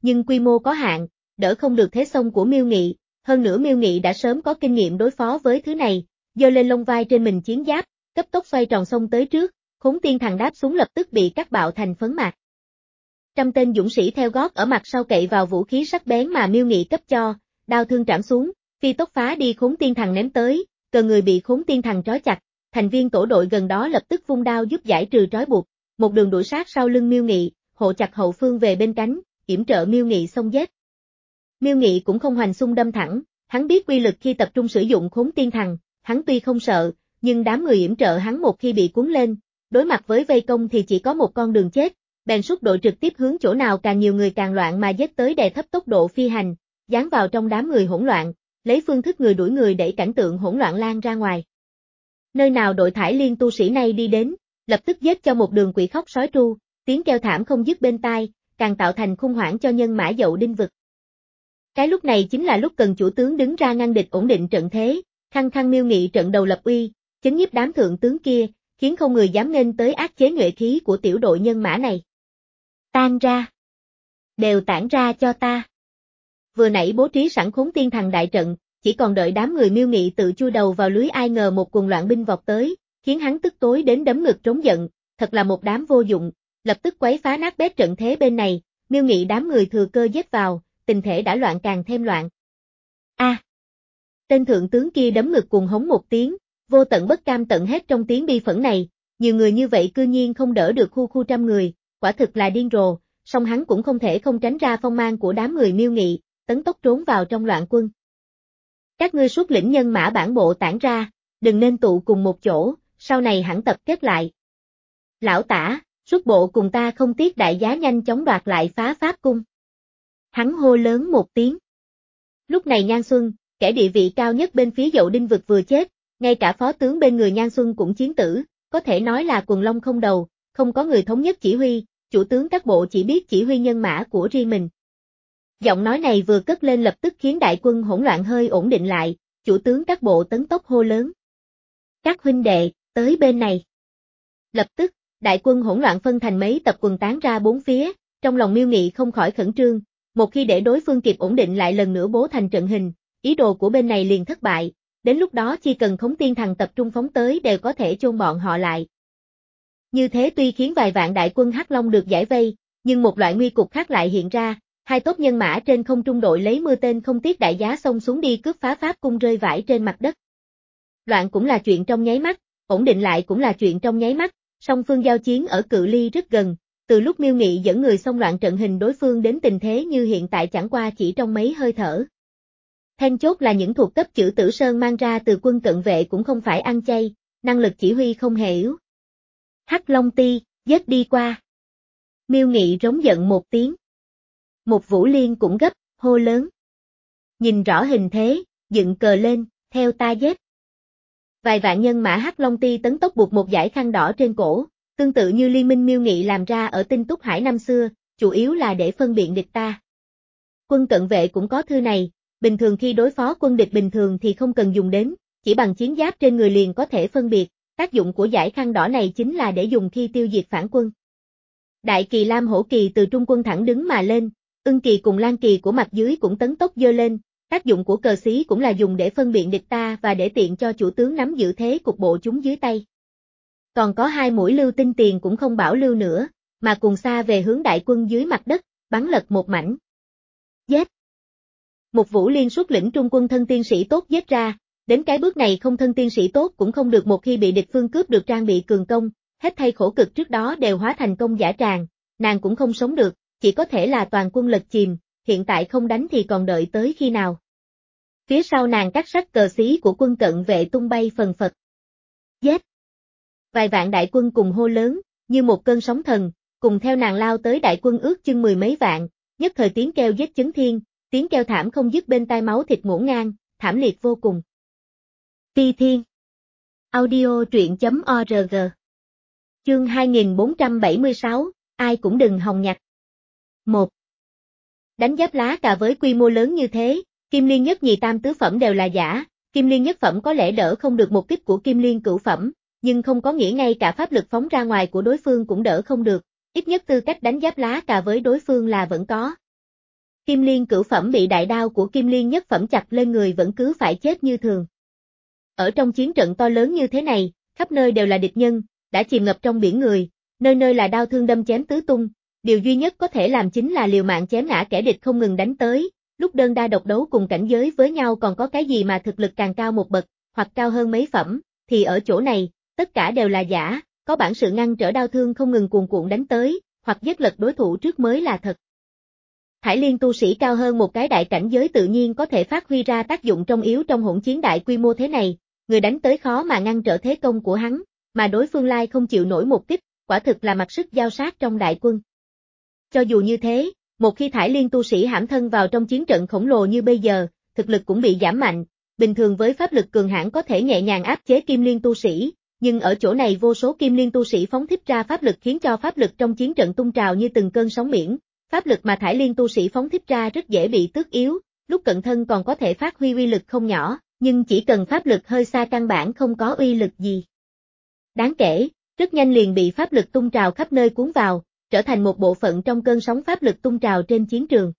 nhưng quy mô có hạn, đỡ không được thế xông của Miêu Nghị, hơn nữa Miêu Nghị đã sớm có kinh nghiệm đối phó với thứ này, giơ lên lông vai trên mình chiến giáp, cấp tốc xoay tròn xông tới trước, Khốn Tiên Thần đáp xuống lập tức bị cắt bạo thành phấn mạt. Trăm tên dũng sĩ theo gót ở mặt sau cậy vào vũ khí sắc bén mà Miêu Nghị cấp cho, đao thương trảm xuống, phi tốc phá đi Khốn Tiên Thần ném tới, cờ người bị Khốn Tiên Thần trói chặt, thành viên tổ đội gần đó lập tức vung đao giúp giải trừ trói buộc, một đường đuổi sát sau lưng Miêu Nghị, hộ chặt hậu phương về bên cánh, yểm trợ Miêu Nghị xông giết. Miêu Nghị cũng không hoành xung đâm thẳng, hắn biết quy lực khi tập trung sử dụng Khốn Tiên Thần, hắn tuy không sợ, nhưng đám người yểm trợ hắn một khi bị cuốn lên, đối mặt với vây công thì chỉ có một con đường chết, bèn rút đội trực tiếp hướng chỗ nào càng nhiều người càng loạn mà giết tới đè thấp tốc độ phi hành, dán vào trong đám người hỗn loạn, lấy phương thức người đuổi người đẩy cảnh tượng hỗn loạn lan ra ngoài. Nơi nào đội thải liên tu sĩ này đi đến, lập tức giết cho một đường quỷ khóc sói tru, tiếng kêu thảm không dứt bên tai, càng tạo thành khủng hoảng cho nhân mã Dậu Đinh vực. Cái lúc này chính là lúc cần chủ tướng đứng ra ngăn địch ổn định trận thế, khăng khăng Miêu Nghị trận đầu lập uy, chấn nhiếp đám thượng tướng kia, khiến không người dám nghênh tới ác chế nhuệ khí của tiểu đội nhân mã này. Tan ra. Đều tản ra cho ta. Vừa nãy bố trí sẵn Khốn Tiên Thần đại trận, chỉ còn đợi đám người Miêu Nghị tự chui đầu vào lưới, ai ngờ một quần loạn binh vọt tới, khiến hắn tức tối đến đấm ngực trống giận, thật là một đám vô dụng, lập tức quấy phá nát bét trận thế bên này, Miêu Nghị đám người thừa cơ giết vào, tình thể đã loạn càng thêm loạn. A! À, tên thượng tướng kia đấm ngực cuồng hống một tiếng, vô tận bất cam tận hết trong tiếng bi phẫn này, nhiều người như vậy cư nhiên không đỡ được khu khu trăm người, quả thực là điên rồ, song hắn cũng không thể không tránh ra phong mang của đám người Miêu Nghị, tấn tốc trốn vào trong loạn quân. Các ngươi xuất lĩnh nhân mã bản bộ tản ra, đừng nên tụ cùng một chỗ, sau này hẳn tập kết lại. Lão tả, xuất bộ cùng ta không tiếc đại giá nhanh chóng đoạt lại Phá Pháp Cung. Hắn hô lớn một tiếng. Lúc này Nhan Xuân, kẻ địa vị cao nhất bên phía Dậu Đinh vực vừa chết, ngay cả phó tướng bên người Nhan Xuân cũng chiến tử, có thể nói là quần long không đầu, không có người thống nhất chỉ huy, chủ tướng các bộ chỉ biết chỉ huy nhân mã của riêng mình. Giọng nói này vừa cất lên lập tức khiến đại quân hỗn loạn hơi ổn định lại, chủ tướng các bộ tấn tốc hô lớn. Các huynh đệ, tới bên này. Lập tức, đại quân hỗn loạn phân thành mấy tập quần tán ra bốn phía, trong lòng Miêu Nghị không khỏi khẩn trương, một khi để đối phương kịp ổn định lại lần nữa bố thành trận hình, ý đồ của bên này liền thất bại, đến lúc đó chỉ cần Khốn Tiên Thần tập trung phóng tới đều có thể chôn bọn họ lại. Như thế tuy khiến vài vạn đại quân Hắc Long được giải vây, nhưng một loại nguy cục khác lại hiện ra, hai tốt nhân mã trên không trung đội lấy mưa tên không tiếc đại giá xông xuống đi cướp phá Pháp Cung rơi vãi trên mặt đất. Loạn cũng là chuyện trong nháy mắt, ổn định lại cũng là chuyện trong nháy mắt, song phương giao chiến ở cự ly rất gần, từ lúc Miêu Nghị dẫn người xông loạn trận hình đối phương đến tình thế như hiện tại chẳng qua chỉ trong mấy hơi thở. Then chốt là những thuộc cấp chữ Tử Sơn mang ra từ quân cận vệ cũng không phải ăn chay, năng lực chỉ huy không hề yếu. Hắc Long Ti, giết đi qua. Miêu Nghị rống giận một tiếng. Một Vũ Liên cũng gấp, hô lớn. Nhìn rõ hình thế, dựng cờ lên, theo ta giết. Vài vạn nhân mã Hắc Long Ti tấn tốc buộc một dải khăn đỏ trên cổ, tương tự như liên minh Miêu Nghị làm ra ở Tinh Túc Hải năm xưa, chủ yếu là để phân biện địch ta. Quân cận vệ cũng có thư này, bình thường khi đối phó quân địch bình thường thì không cần dùng đến, chỉ bằng chiến giáp trên người liền có thể phân biệt, tác dụng của dải khăn đỏ này chính là để dùng khi tiêu diệt phản quân. Đại kỳ Lam Hổ Kỳ từ trung quân thẳng đứng mà lên, Ưng Kỳ cùng Lan Kỳ của mặt dưới cũng tấn tốc dơ lên, tác dụng của cờ xí cũng là dùng để phân biện địch ta và để tiện cho chủ tướng nắm giữ thế cục bộ chúng dưới tay. Còn có hai mũi lưu tinh tiền cũng không bảo lưu nữa, mà cùng xa về hướng đại quân dưới mặt đất, bắn lật một mảnh. Giết! Một Vũ Liên xuất lĩnh trung quân thân tiên sĩ tốt giết ra, đến cái bước này không thân tiên sĩ tốt cũng không được, một khi bị địch phương cướp được trang bị cường công, hết thảy khổ cực trước đó đều hóa thành công giả tràng, nàng cũng không sống được, chỉ có thể là toàn quân lật chìm, hiện tại không đánh thì còn đợi tới khi nào. Phía sau nàng các sắc cờ xí của quân cận vệ tung bay phần phật. Giết! Vài vạn đại quân cùng hô lớn, như một cơn sóng thần, cùng theo nàng lao tới đại quân ước chừng mười mấy vạn, nhất thời tiếng kêu giết chấn thiên, tiếng kêu thảm không dứt bên tai, máu thịt ngổn ngang, thảm liệt vô cùng. Phi Thiên Audio truyện chấm org Chương hai nghìn bốn trăm bảy mươi sáu, ai cũng đừng hòng nhặt. một. Đánh giáp lá cà với quy mô lớn như thế, Kim Liên nhất nhì tam tứ phẩm đều là giả, Kim Liên nhất phẩm có lẽ đỡ không được một kích của Kim Liên cửu phẩm, nhưng không có nghĩa ngay cả pháp lực phóng ra ngoài của đối phương cũng đỡ không được, ít nhất tư cách đánh giáp lá cà với đối phương là vẫn có. Kim Liên cửu phẩm bị đại đao của Kim Liên nhất phẩm chặt lên người vẫn cứ phải chết như thường. Ở trong chiến trận to lớn như thế này, khắp nơi đều là địch nhân, đã chìm ngập trong biển người, nơi nơi là đao thương đâm chém tứ tung, điều duy nhất có thể làm chính là liều mạng chém ngã kẻ địch không ngừng đánh tới, lúc đơn đa độc đấu cùng cảnh giới với nhau còn có cái gì mà thực lực càng cao một bậc, hoặc cao hơn mấy phẩm, thì ở chỗ này, tất cả đều là giả, có bản sự ngăn trở đao thương không ngừng cuồn cuộn đánh tới, hoặc giết lật đối thủ trước mới là thật. Thải Liên tu sĩ cao hơn một cái đại cảnh giới tự nhiên có thể phát huy ra tác dụng trong yếu trong hỗn chiến đại quy mô thế này, người đánh tới khó mà ngăn trở thế công của hắn, mà đối phương lai không chịu nổi một kích, quả thực là mặc sức giao sát trong đại quân. Cho dù như thế, một khi Thải Liên tu sĩ hãm thân vào trong chiến trận khổng lồ như bây giờ, thực lực cũng bị giảm mạnh, bình thường với pháp lực cường hãn có thể nhẹ nhàng áp chế Kim Liên tu sĩ, nhưng ở chỗ này vô số Kim Liên tu sĩ phóng thích ra pháp lực khiến cho pháp lực trong chiến trận tung trào như từng cơn sóng biển, pháp lực mà Thải Liên tu sĩ phóng thích ra rất dễ bị tước yếu, lúc cận thân còn có thể phát huy uy lực không nhỏ, nhưng chỉ cần pháp lực hơi xa căn bản không có uy lực gì. Đáng kể, rất nhanh liền bị pháp lực tung trào khắp nơi cuốn vào, trở thành một bộ phận trong cơn sóng pháp lực tung trào trên chiến trường.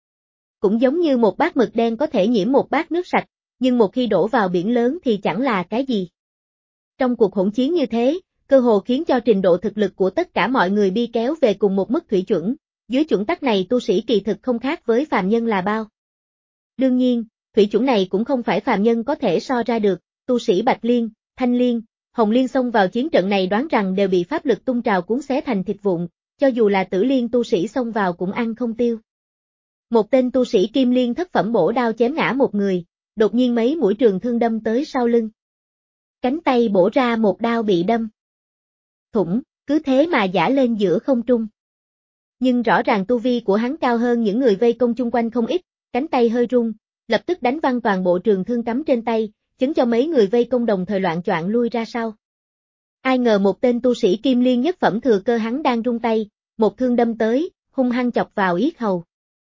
Cũng giống như một bát mực đen có thể nhiễm một bát nước sạch, nhưng một khi đổ vào biển lớn thì chẳng là cái gì. Trong cuộc hỗn chiến như thế, cơ hồ khiến cho trình độ thực lực của tất cả mọi người bi kéo về cùng một mức thủy chuẩn, dưới chuẩn tắc này tu sĩ kỳ thực không khác với phàm nhân là bao. Đương nhiên, thủy chuẩn này cũng không phải phàm nhân có thể so ra được, tu sĩ Bạch Liên, Thanh Liên, Hồng Liên xông vào chiến trận này đoán rằng đều bị pháp lực tung trào cuốn xé thành thịt vụn, cho dù là Tử Liên tu sĩ xông vào cũng ăn không tiêu. Một tên tu sĩ Kim Liên thất phẩm bổ đao chém ngã một người, đột nhiên mấy mũi trường thương đâm tới sau lưng. Cánh tay bổ ra một đao bị đâm thủng, cứ thế mà giã lên giữa không trung. Nhưng rõ ràng tu vi của hắn cao hơn những người vây công chung quanh không ít, cánh tay hơi rung, lập tức đánh văng toàn bộ trường thương cắm trên tay, chứng cho mấy người vây công đồng thời loạn choạng lui ra sau. Ai ngờ một tên tu sĩ Kim Liên nhất phẩm thừa cơ hắn đang rung tay, một thương đâm tới, hung hăng chọc vào yết hầu.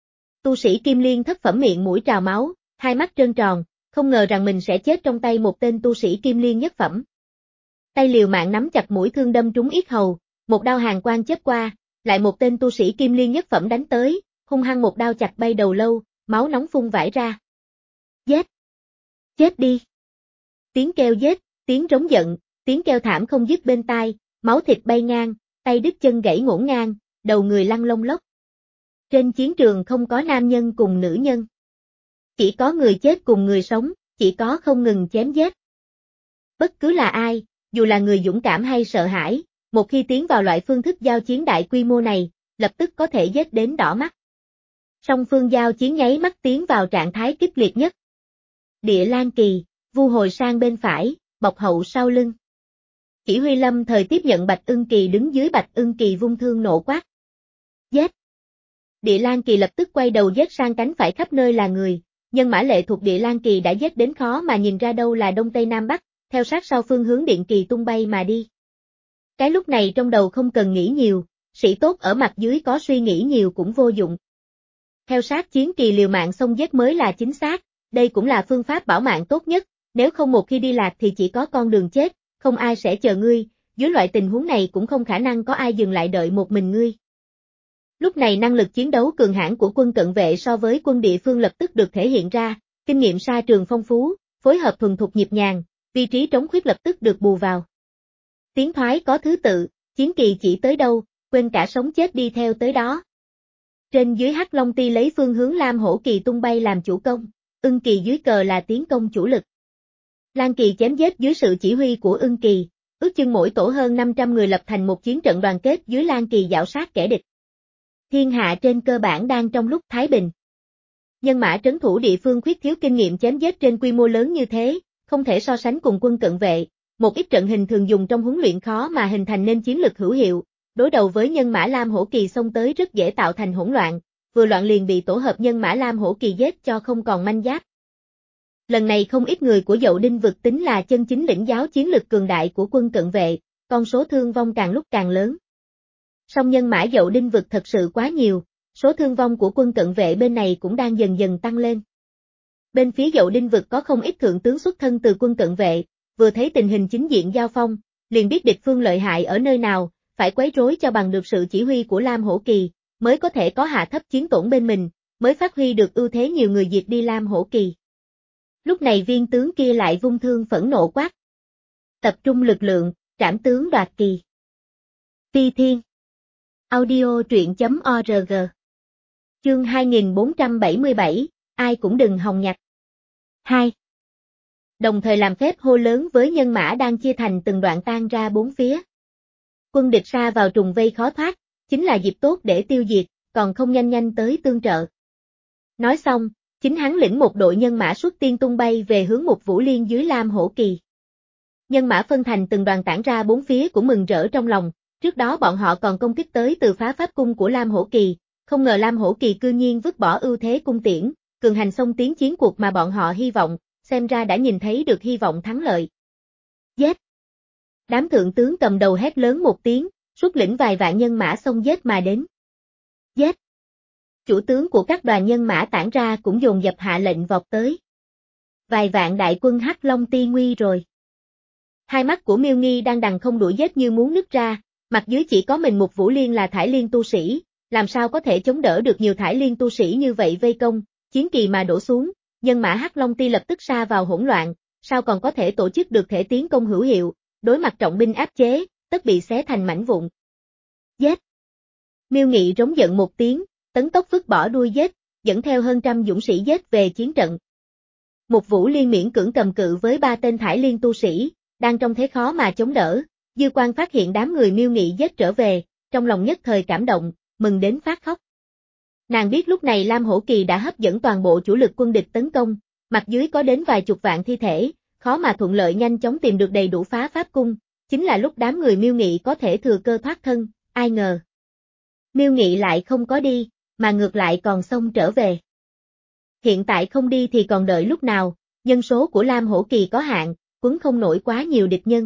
Tu sĩ Kim Liên thất phẩm miệng mũi trào máu, hai mắt trơn tròn, không ngờ rằng mình sẽ chết trong tay một tên tu sĩ Kim Liên nhất phẩm. Tay liều mạng nắm chặt mũi thương đâm trúng yết hầu, một đao hàn quang chớp qua, lại một tên tu sĩ Kim Liên nhất phẩm đánh tới, hung hăng một đao chặt bay đầu lâu, máu nóng phun vãi ra. Giết! Chết đi! Tiếng kêu giết, tiếng rống giận, tiếng kêu thảm không dứt bên tai, máu thịt bay ngang, tay đứt chân gãy ngổn ngang, đầu người lăn lông lốc. Trên chiến trường không có nam nhân cùng nữ nhân. Chỉ có người chết cùng người sống, chỉ có không ngừng chém giết. Bất cứ là ai, dù là người dũng cảm hay sợ hãi, một khi tiến vào loại phương thức giao chiến đại quy mô này, lập tức có thể giết đến đỏ mắt. Song phương giao chiến nháy mắt tiến vào trạng thái kích liệt nhất. Địa Lan Kỳ, vu hồi sang bên phải, bọc hậu sau lưng. Chỉ huy lâm thời tiếp nhận Bạch Ưng Kỳ đứng dưới Bạch Ưng Kỳ vung thương nộ quát. Giết! Địa Lan Kỳ lập tức quay đầu giết sang cánh phải khắp nơi là người, nhân mã lệ thuộc Địa Lan Kỳ đã giết đến khó mà nhìn ra đâu là đông tây nam bắc, theo sát sau phương hướng Điện Kỳ tung bay mà đi. Cái lúc này trong đầu không cần nghĩ nhiều, sĩ tốt ở mặt dưới có suy nghĩ nhiều cũng vô dụng. Theo sát chiến kỳ liều mạng xông giết mới là chính xác, đây cũng là phương pháp bảo mạng tốt nhất, nếu không một khi đi lạc thì chỉ có con đường chết, không ai sẽ chờ ngươi, dưới loại tình huống này cũng không khả năng có ai dừng lại đợi một mình ngươi. Lúc này năng lực chiến đấu cường hãn của quân cận vệ so với quân địa phương lập tức được thể hiện ra, kinh nghiệm sa trường phong phú, phối hợp thuần thục nhịp nhàng, vị trí trống khuyết lập tức được bù vào. Tiến thoái có thứ tự, chiến kỳ chỉ tới đâu, quên cả sống chết đi theo tới đó. Trên dưới Hắc Long Ti lấy phương hướng Lam Hổ Kỳ tung bay làm chủ công, Ưng Kỳ dưới cờ là tiến công chủ lực. Lan Kỳ chém giết dưới sự chỉ huy của Ưng Kỳ, ước chừng mỗi tổ hơn năm trăm người lập thành một chiến trận đoàn kết dưới Lan Kỳ giảo sát kẻ địch. Thiên hạ trên cơ bản đang trong lúc thái bình. Nhân mã trấn thủ địa phương khuyết thiếu kinh nghiệm chém giết trên quy mô lớn như thế, không thể so sánh cùng quân cận vệ, một ít trận hình thường dùng trong huấn luyện khó mà hình thành nên chiến lực hữu hiệu, đối đầu với nhân mã Lam Hổ Kỳ xông tới rất dễ tạo thành hỗn loạn, vừa loạn liền bị tổ hợp nhân mã Lam Hổ Kỳ giết cho không còn manh giáp. Lần này không ít người của Dậu Đinh vực tính là chân chính lĩnh giáo chiến lực cường đại của quân cận vệ, con số thương vong càng lúc càng lớn. Song nhân mã Dậu Đinh vực thật sự quá nhiều, số thương vong của quân cận vệ bên này cũng đang dần dần tăng lên. Bên phía Dậu Đinh vực có không ít thượng tướng xuất thân từ quân cận vệ, vừa thấy tình hình chính diện giao phong, liền biết địch phương lợi hại ở nơi nào, phải quấy rối cho bằng được sự chỉ huy của Lam Hổ Kỳ, mới có thể có hạ thấp chiến tổn bên mình, mới phát huy được ưu thế nhiều người diệt đi Lam Hổ Kỳ. Lúc này viên tướng kia lại vung thương phẫn nộ quát. Tập trung lực lượng, trảm tướng đoạt kỳ. Phi Thiên. Audio truyện.org. Chương hai nghìn bốn trăm bảy mươi bảy, ai cũng đừng hòng nhặt. hai. Đồng thời làm phép hô lớn với nhân mã đang chia thành từng đoạn tan ra bốn phía. Quân địch sa vào trùng vây khó thoát, chính là dịp tốt để tiêu diệt, còn không nhanh nhanh tới tương trợ. Nói xong, chính hắn lĩnh một đội nhân mã xuất tiên tung bay về hướng Mục Vũ Liên dưới Lam Hổ Kỳ. Nhân mã phân thành từng đoàn tản ra bốn phía cũng mừng rỡ trong lòng, trước đó bọn họ còn công kích tới từ phá pháp cung của Lam Hổ Kỳ, không ngờ Lam Hổ Kỳ cư nhiên vứt bỏ ưu thế cung tiễn, cường hành xông tiến chiến cuộc mà bọn họ hy vọng, xem ra đã nhìn thấy được hy vọng thắng lợi. Giết! Đám thượng tướng cầm đầu hét lớn một tiếng, xuất lĩnh vài vạn nhân mã xông giết mà đến. Giết! Chủ tướng của các đoàn nhân mã tản ra cũng dồn dập hạ lệnh vọt tới. Vài vạn đại quân Hắc Long ti nguy rồi. Hai mắt của Miêu Nghi đang đằng không đuổi giết như muốn nứt ra, mặt dưới chỉ có mình Mục Vũ Liên là thải liên tu sĩ, làm sao có thể chống đỡ được nhiều thải liên tu sĩ như vậy vây công, chiến kỳ mà đổ xuống, nhân mã Hắc Long ti lập tức sa vào hỗn loạn, sao còn có thể tổ chức được thể tiến công hữu hiệu, đối mặt trọng binh áp chế, tất bị xé thành mảnh vụn. Giết! Miêu Nghị rống giận một tiếng, tấn tốc vứt bỏ đuôi giết, dẫn theo hơn trăm dũng sĩ giết về chiến trận. Mục Vũ Liên miễn cưỡng cầm cự với ba tên thải liên tu sĩ, đang trong thế khó mà chống đỡ, Dư Quan phát hiện đám người Miêu Nghị giết trở về, trong lòng nhất thời cảm động, mừng đến phát khóc. Nàng biết lúc này Lam Hổ Kỳ đã hấp dẫn toàn bộ chủ lực quân địch tấn công, mặt dưới có đến vài chục vạn thi thể, khó mà thuận lợi nhanh chóng tìm được đầy đủ phá pháp cung, chính là lúc đám người Miêu Nghị có thể thừa cơ thoát thân, ai ngờ. Miêu Nghị lại không có đi, mà ngược lại còn xông trở về. Hiện tại không đi thì còn đợi lúc nào, nhân số của Lam Hổ Kỳ có hạn, quấn không nổi quá nhiều địch nhân.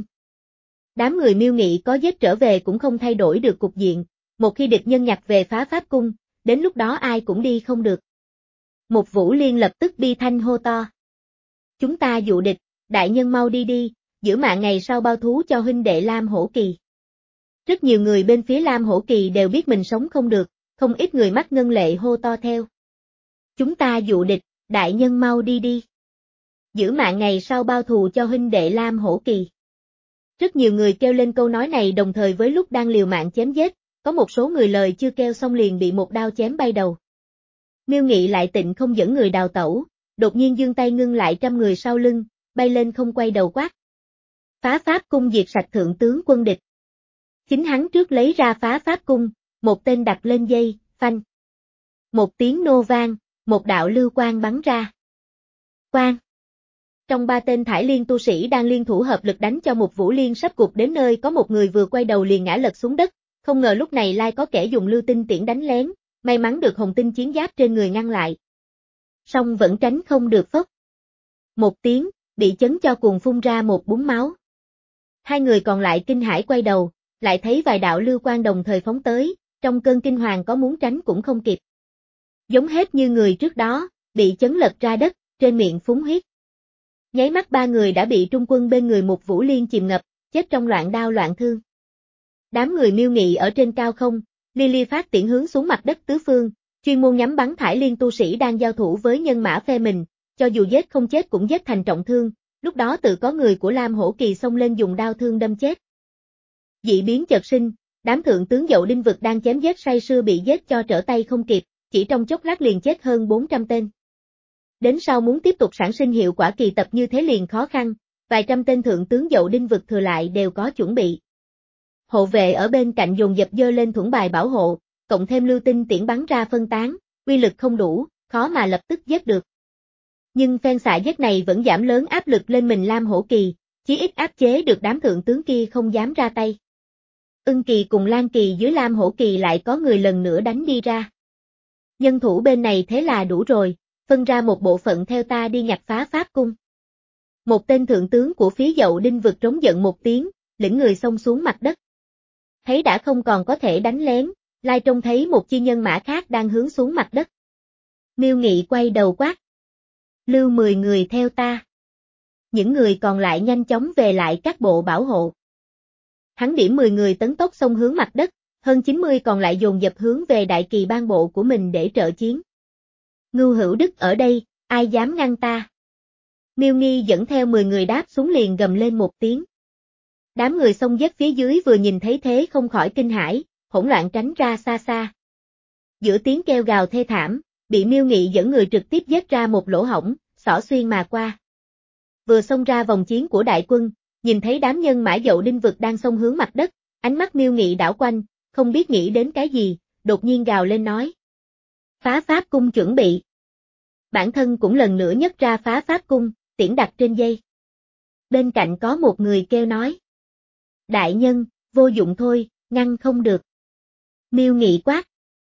Đám người Miêu Nghị có giết trở về cũng không thay đổi được cục diện, một khi địch nhân nhặt về phá pháp cung, đến lúc đó ai cũng đi không được. Mục Vũ Liên lập tức bi thanh hô to. Chúng ta dụ địch, đại nhân mau đi đi, giữ mạng ngày sau bao thú cho huynh đệ Lam Hổ Kỳ. Rất nhiều người bên phía Lam Hổ Kỳ đều biết mình sống không được, không ít người mắt ngân lệ hô to theo. Chúng ta dụ địch, đại nhân mau đi đi. Giữ mạng ngày sau bao thù cho huynh đệ Lam Hổ Kỳ. Rất nhiều người kêu lên câu nói này đồng thời với lúc đang liều mạng chém giết, có một số người lời chưa kêu xong liền bị một đao chém bay đầu. Miêu Nghị lại tịnh không dẫn người đào tẩu, đột nhiên giương tay ngưng lại trăm người sau lưng, bay lên không quay đầu quát. Phá pháp cung diệt sạch thượng tướng quân địch. Chính hắn trước lấy ra phá pháp cung, một tên đặt lên dây, phanh. Một tiếng nô vang, một đạo lưu quang bắn ra. Quang. Trong ba tên thải liên tu sĩ đang liên thủ hợp lực đánh cho Mục Vũ Liên sắp gục đến nơi có một người vừa quay đầu liền ngã lật xuống đất, không ngờ lúc này lai có kẻ dùng lưu tinh tiễn đánh lén, may mắn được hồng tinh chiến giáp trên người ngăn lại. Song vẫn tránh không được phốc. Một tiếng, bị chấn cho cuồng phun ra một búng máu. Hai người còn lại kinh hãi quay đầu, lại thấy vài đạo lưu quang đồng thời phóng tới, trong cơn kinh hoàng có muốn tránh cũng không kịp. Giống hết như người trước đó, bị chấn lật ra đất, trên miệng phúng huyết. Nháy mắt ba người đã bị trung quân bên người Mục Vũ Liên chìm ngập, chết trong loạn đao loạn thương. Đám người Miêu Nghị ở trên cao không, li li phát tiễn hướng xuống mặt đất tứ phương, chuyên môn nhắm bắn thải liên tu sĩ đang giao thủ với nhân mã phe mình, cho dù giết không chết cũng giết thành trọng thương, lúc đó tự có người của Lam Hổ Kỳ xông lên dùng đao thương đâm chết. Dị biến chợt sinh, đám thượng tướng Dậu Đinh Vực đang chém giết say sưa bị giết cho trở tay không kịp, chỉ trong chốc lát liền chết hơn bốn trăm tên. Đến sau muốn tiếp tục sản sinh hiệu quả kỳ tập như thế liền khó khăn, vài trăm tên thượng tướng Dậu Đinh Vực thừa lại đều có chuẩn bị. Hộ vệ ở bên cạnh dồn dập dơ lên thuẫn bài bảo hộ, cộng thêm lưu tinh tiễn bắn ra phân tán, uy lực không đủ, khó mà lập tức giết được. Nhưng phen xạ giết này vẫn giảm lớn áp lực lên mình Lam Hổ Kỳ, chí ít áp chế được đám thượng tướng kia không dám ra tay. Ưng Kỳ cùng Lan Kỳ dưới Lam Hổ Kỳ lại có người lần nữa đánh đi ra. Nhân thủ bên này thế là đủ rồi, phân ra một bộ phận theo ta đi nhặt phá pháp cung. Một tên thượng tướng của phía Dậu Đinh Vực trống giận một tiếng, lĩnh người xông xuống mặt đất. Thấy đã không còn có thể đánh lén, lai trông thấy một chi nhân mã khác đang hướng xuống mặt đất. Miêu Nghị quay đầu quát. Lưu mười người theo ta. Những người còn lại nhanh chóng về lại các bộ bảo hộ. Hắn điểm mười người tấn tốc xông hướng mặt đất, hơn chín mươi còn lại dồn dập hướng về đại kỳ ban bộ của mình để trợ chiến. Ngưu Hữu Đức ở đây, ai dám ngăn ta? Miêu Nghi dẫn theo mười người đáp xuống liền gầm lên một tiếng. Đám người xông dết phía dưới vừa nhìn thấy thế không khỏi kinh hãi, hỗn loạn tránh ra xa xa. Giữa tiếng kêu gào thê thảm, bị Miêu Nghị dẫn người trực tiếp giết ra một lỗ hổng, xỏ xuyên mà qua. Vừa xông ra vòng chiến của đại quân, nhìn thấy đám nhân mã Dậu Đinh vực đang xông hướng mặt đất, ánh mắt Miêu Nghị đảo quanh, không biết nghĩ đến cái gì, đột nhiên gào lên nói. Phá pháp cung chuẩn bị. Bản thân cũng lần nữa nhấc ra phá pháp cung, tiễn đặt trên dây. Bên cạnh có một người kêu nói. Đại nhân, vô dụng thôi, ngăn không được. Miêu Nghị quát.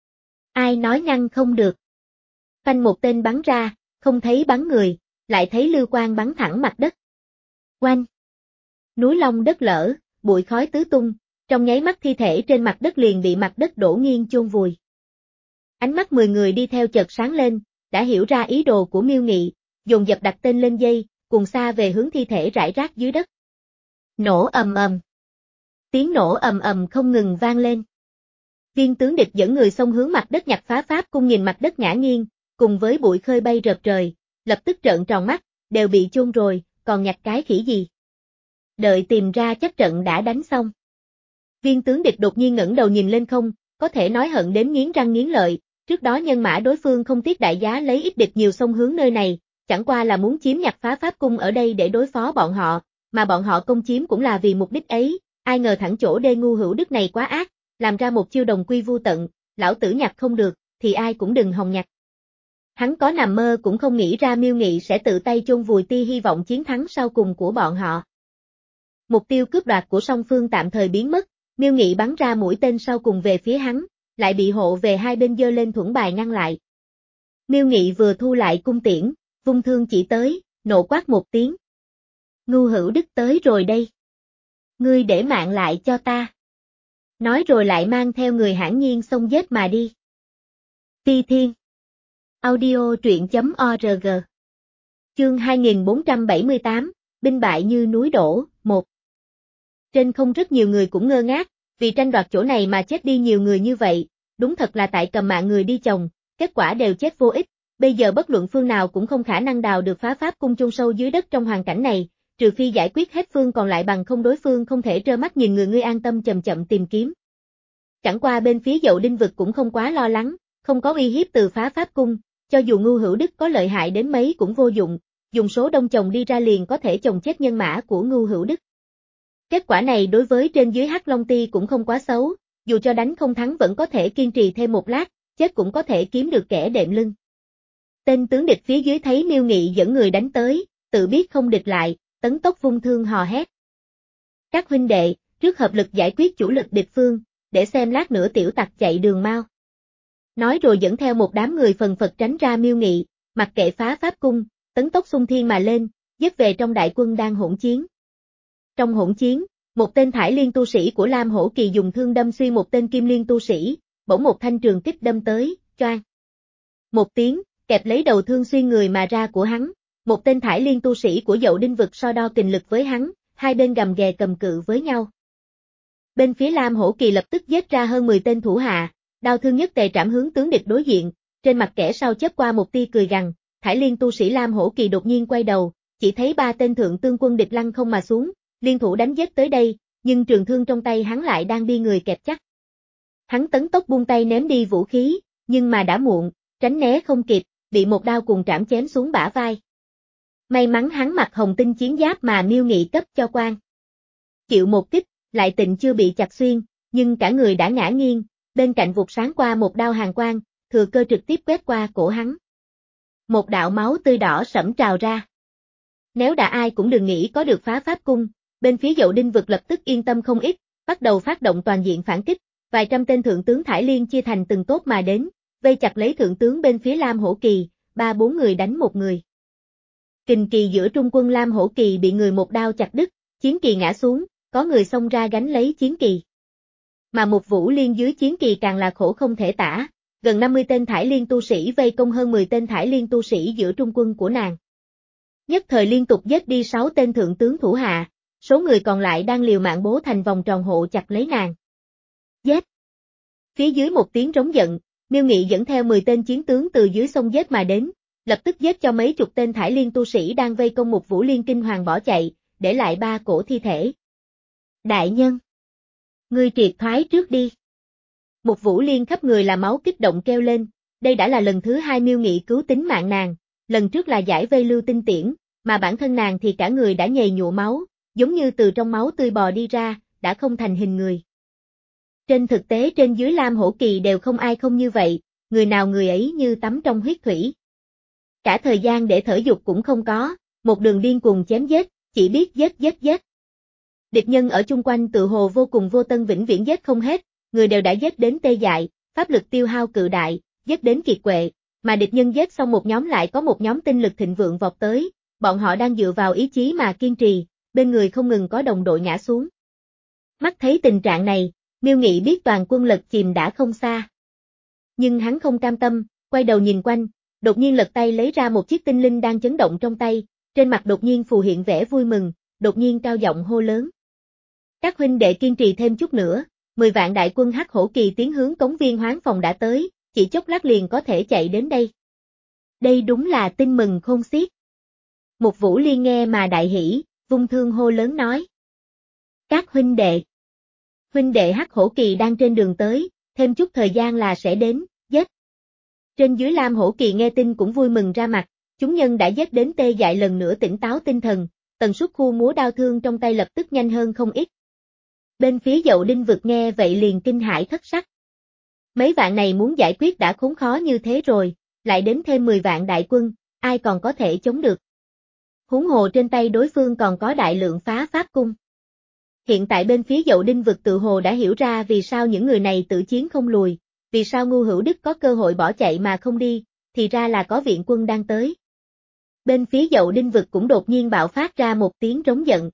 Ai nói ngăn không được? Phanh một tên bắn ra, không thấy bắn người, lại thấy lưu quang bắn thẳng mặt đất. Oanh! Núi long đất lở, bụi khói tứ tung, trong nháy mắt thi thể trên mặt đất liền bị mặt đất đổ nghiêng chôn vùi. Ánh mắt mười người đi theo chợt sáng lên, đã hiểu ra ý đồ của Miêu Nghị, dồn dập đặt tên lên dây, cùng xa về hướng thi thể rải rác dưới đất. Nổ ầm ầm. Tiếng nổ ầm ầm không ngừng vang lên. Viên tướng địch dẫn người xông hướng mặt đất nhặt phá pháp cung nhìn mặt đất ngã nghiêng, cùng với bụi khơi bay rợp trời, lập tức trợn tròn mắt, đều bị chôn rồi, còn nhặt cái khỉ gì. Đợi tìm ra chắc trận đã đánh xong. Viên tướng địch đột nhiên ngẩng đầu nhìn lên không, có thể nói hận đến nghiến răng nghiến lợi, trước đó nhân mã đối phương không tiếc đại giá lấy ít địch nhiều xông hướng nơi này, chẳng qua là muốn chiếm nhặt phá pháp cung ở đây để đối phó bọn họ, mà bọn họ công chiếm cũng là vì mục đích ấy, ai ngờ thẳng chỗ đê Ngưu Hữu Đức này quá ác, làm ra một chiêu đồng quy vu tận, lão tử nhặt không được, thì ai cũng đừng hòng nhặt. Hắn có nằm mơ cũng không nghĩ ra Miêu Nghị sẽ tự tay chôn vùi tia hy vọng chiến thắng sau cùng của bọn họ. Mục tiêu cướp đoạt của song phương tạm thời biến mất, Miêu Nghị bắn ra mũi tên sau cùng về phía hắn, lại bị hộ về hai bên giơ lên thuẫn bài ngăn lại. Miêu Nghị vừa thu lại cung tiễn, vung thương chỉ tới, nộ quát một tiếng. Ngưu Hữu Đức tới rồi đây. Ngươi để mạng lại cho ta. Nói rồi lại mang theo người hãn nhiên xông giết mà đi. Ti Thiên. Audio truyện chấm org. Chương hai nghìn bốn trăm bảy mươi tám, binh bại như núi đổ, một. Trên không rất nhiều người cũng ngơ ngác, vì tranh đoạt chỗ này mà chết đi nhiều người như vậy, đúng thật là tại cầm mạng người đi chồng, kết quả đều chết vô ích, bây giờ bất luận phương nào cũng không khả năng đào được phá pháp cung chôn sâu dưới đất trong hoàn cảnh này, trừ phi giải quyết hết phương còn lại bằng không đối phương không thể trơ mắt nhìn người ngươi an tâm chậm chậm tìm kiếm. Chẳng qua bên phía Dậu Đinh vực cũng không quá lo lắng, không có uy hiếp từ phá pháp cung, cho dù Ngưu Hữu Đức có lợi hại đến mấy cũng vô dụng, dùng số đông chồng đi ra liền có thể chồng chết nhân mã của Ngưu Hữu Đức. Kết quả này đối với trên dưới Hắc Long Ti cũng không quá xấu, dù cho đánh không thắng vẫn có thể kiên trì thêm một lát, chết cũng có thể kiếm được kẻ đệm lưng. Tên tướng địch phía dưới thấy Miêu Nghị dẫn người đánh tới, tự biết không địch lại, tấn tốc vung thương hò hét. Các huynh đệ, trước hợp lực giải quyết chủ lực địch phương, để xem lát nữa tiểu tặc chạy đường mau. Nói rồi dẫn theo một đám người phần phật tránh ra Miêu Nghị, mặc kệ phá pháp cung, tấn tốc xung thiên mà lên, dứt về trong đại quân đang hỗn chiến. Trong hỗn chiến, một tên Thải Liên tu sĩ của Lam Hổ Kỳ dùng thương đâm xuyên một tên Kim Liên tu sĩ, bỗng một thanh trường kích đâm tới, choang. Một tiếng, kẹp lấy đầu thương xuyên người mà ra của hắn, một tên Thải Liên tu sĩ của Dậu Đinh vực so đo kình lực với hắn, hai bên gầm ghè cầm cự với nhau. Bên phía Lam Hổ Kỳ lập tức giết ra hơn mười tên thủ hạ, đao thương nhất tề trảm hướng tướng địch đối diện, trên mặt kẻ sau chớp qua một tia cười gằn, Thải Liên tu sĩ Lam Hổ Kỳ đột nhiên quay đầu, chỉ thấy ba tên thượng tương quân địch lăng không mà xuống, liên thủ đánh giết tới đây, nhưng trường thương trong tay hắn lại đang đi người kẹp chắc. Hắn tấn tốc buông tay ném đi vũ khí, nhưng mà đã muộn, tránh né không kịp, bị một đao cùng trảm chém xuống bả vai. May mắn hắn mặc hồng tinh chiến giáp mà Miêu Nghị cấp cho quan. Chịu một kích, lại tịnh chưa bị chặt xuyên, nhưng cả người đã ngã nghiêng, bên cạnh vụt sáng qua một đao hàn quang, thừa cơ trực tiếp quét qua cổ hắn. Một đạo máu tươi đỏ sẫm trào ra. Nếu đã ai cũng đừng nghĩ có được phá pháp cung, bên phía Dậu Đinh vực lập tức yên tâm không ít, bắt đầu phát động toàn diện phản kích, vài trăm tên thượng tướng Thải Liên chia thành từng tốp mà đến, vây chặt lấy thượng tướng bên phía Lam Hổ Kỳ, ba bốn người đánh một người. Kình kỳ giữa trung quân Lam Hổ Kỳ bị người một đao chặt đứt, chiến kỳ ngã xuống, có người xông ra gánh lấy chiến kỳ. Mà một Vũ Liên dưới chiến kỳ càng là khổ không thể tả, gần năm mươi tên Thải Liên tu sĩ vây công hơn mười tên Thải Liên tu sĩ giữa trung quân của nàng. Nhất thời liên tục giết đi sáu tên thượng tướng thủ hạ, số người còn lại đang liều mạng bố thành vòng tròn hộ chặt lấy nàng. Giết! Phía dưới một tiếng rống giận, Miêu Nghị dẫn theo mười tên chiến tướng từ dưới sông giết mà đến, lập tức giết cho mấy chục tên Thải Liên tu sĩ đang vây công Mục Vũ Liên kinh hoàng bỏ chạy, để lại ba cổ thi thể. Đại nhân! Ngươi triệt thoái trước đi. Mục Vũ Liên khắp người là máu kích động kêu lên, đây đã là lần thứ hai Miêu Nghị cứu tính mạng nàng, lần trước là giải vây Lưu Tinh Tiễn, mà bản thân nàng thì cả người đã nhầy nhụa máu, giống như từ trong máu tươi bò đi ra, đã không thành hình người. Trên thực tế trên dưới Lam Hổ Kỳ đều không ai không như vậy, người nào người ấy như tắm trong huyết thủy. Cả thời gian để thở dục cũng không có, một đường điên cuồng chém giết, chỉ biết giết giết giết. Địch nhân ở chung quanh tự hồ vô cùng vô tân vĩnh viễn giết không hết, người đều đã giết đến tê dại, pháp lực tiêu hao cự đại, giết đến kiệt quệ, mà địch nhân giết xong một nhóm lại có một nhóm tinh lực thịnh vượng vọt tới, bọn họ đang dựa vào ý chí mà kiên trì, bên người không ngừng có đồng đội ngã xuống. Mắt thấy tình trạng này, Miêu Nghị biết toàn quân lật chìm đã không xa. Nhưng hắn không cam tâm, quay đầu nhìn quanh, đột nhiên lật tay lấy ra một chiếc tinh linh đang chấn động trong tay, trên mặt đột nhiên phù hiện vẻ vui mừng, đột nhiên cao giọng hô lớn. Các huynh đệ kiên trì thêm chút nữa, mười vạn đại quân Hắc Hổ Kỳ tiến hướng Cống Viên Hoán Phòng đã tới, chỉ chốc lát liền có thể chạy đến đây. Đây đúng là tin mừng khôn xiết. Mục Vũ Liên nghe mà đại hỉ, vung thương hô lớn nói. Các huynh đệ. Huynh đệ Hắc Hổ Kỳ đang trên đường tới, thêm chút thời gian là sẽ đến, giết. Trên dưới Lam Hổ Kỳ nghe tin cũng vui mừng ra mặt, chúng nhân đã giết đến tê dại lần nữa tỉnh táo tinh thần, tần suất khu múa đao thương trong tay lập tức nhanh hơn không ít. Bên phía Dậu Đinh Vực nghe vậy liền kinh hãi thất sắc. Mấy vạn này muốn giải quyết đã khốn khó như thế rồi, lại đến thêm mười vạn đại quân, ai còn có thể chống được. Huống hồ trên tay đối phương còn có đại lượng phá pháp cung. Hiện tại bên phía Dậu Đinh Vực tự hồ đã hiểu ra vì sao những người này tự chiến không lùi, vì sao Ngu Hữu Đức có cơ hội bỏ chạy mà không đi, thì ra là có viện quân đang tới. Bên phía Dậu Đinh Vực cũng đột nhiên bạo phát ra một tiếng trống giận.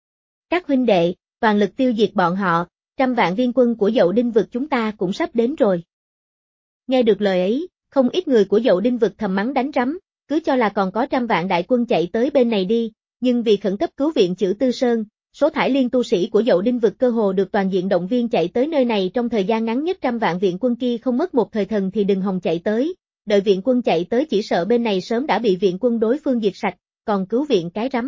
Các huynh đệ, toàn lực tiêu diệt bọn họ, trăm vạn viên quân của Dậu Đinh Vực chúng ta cũng sắp đến rồi. Nghe được lời ấy, không ít người của Dậu Đinh Vực thầm mắng đánh rắm, cứ cho là còn có trăm vạn đại quân chạy tới bên này đi, nhưng vì khẩn cấp cứu viện Chữ Tư Sơn, số Thải Liên tu sĩ của Dậu Đinh Vực cơ hồ được toàn diện động viên chạy tới nơi này trong thời gian ngắn nhất, trăm vạn viện quân kia không mất một thời thần thì đừng hòng chạy tới, đợi viện quân chạy tới chỉ sợ bên này sớm đã bị viện quân đối phương diệt sạch, còn cứu viện cái rắm.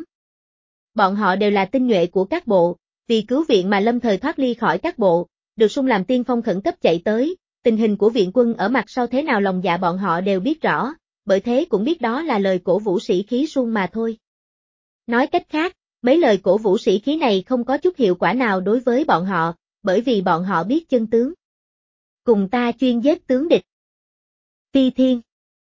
Bọn họ đều là tinh nhuệ của các bộ, vì cứu viện mà lâm thời thoát ly khỏi các bộ, được sung làm tiên phong khẩn cấp chạy tới, tình hình của viện quân ở mặt sau thế nào lòng dạ bọn họ đều biết rõ, bởi thế cũng biết đó là lời cổ vũ sĩ khí suông mà thôi. Nói cách khác, mấy lời cổ vũ sĩ khí này không có chút hiệu quả nào đối với bọn họ, bởi vì bọn họ biết chân tướng. Cùng ta chuyên giết tướng địch. Ti Thiên.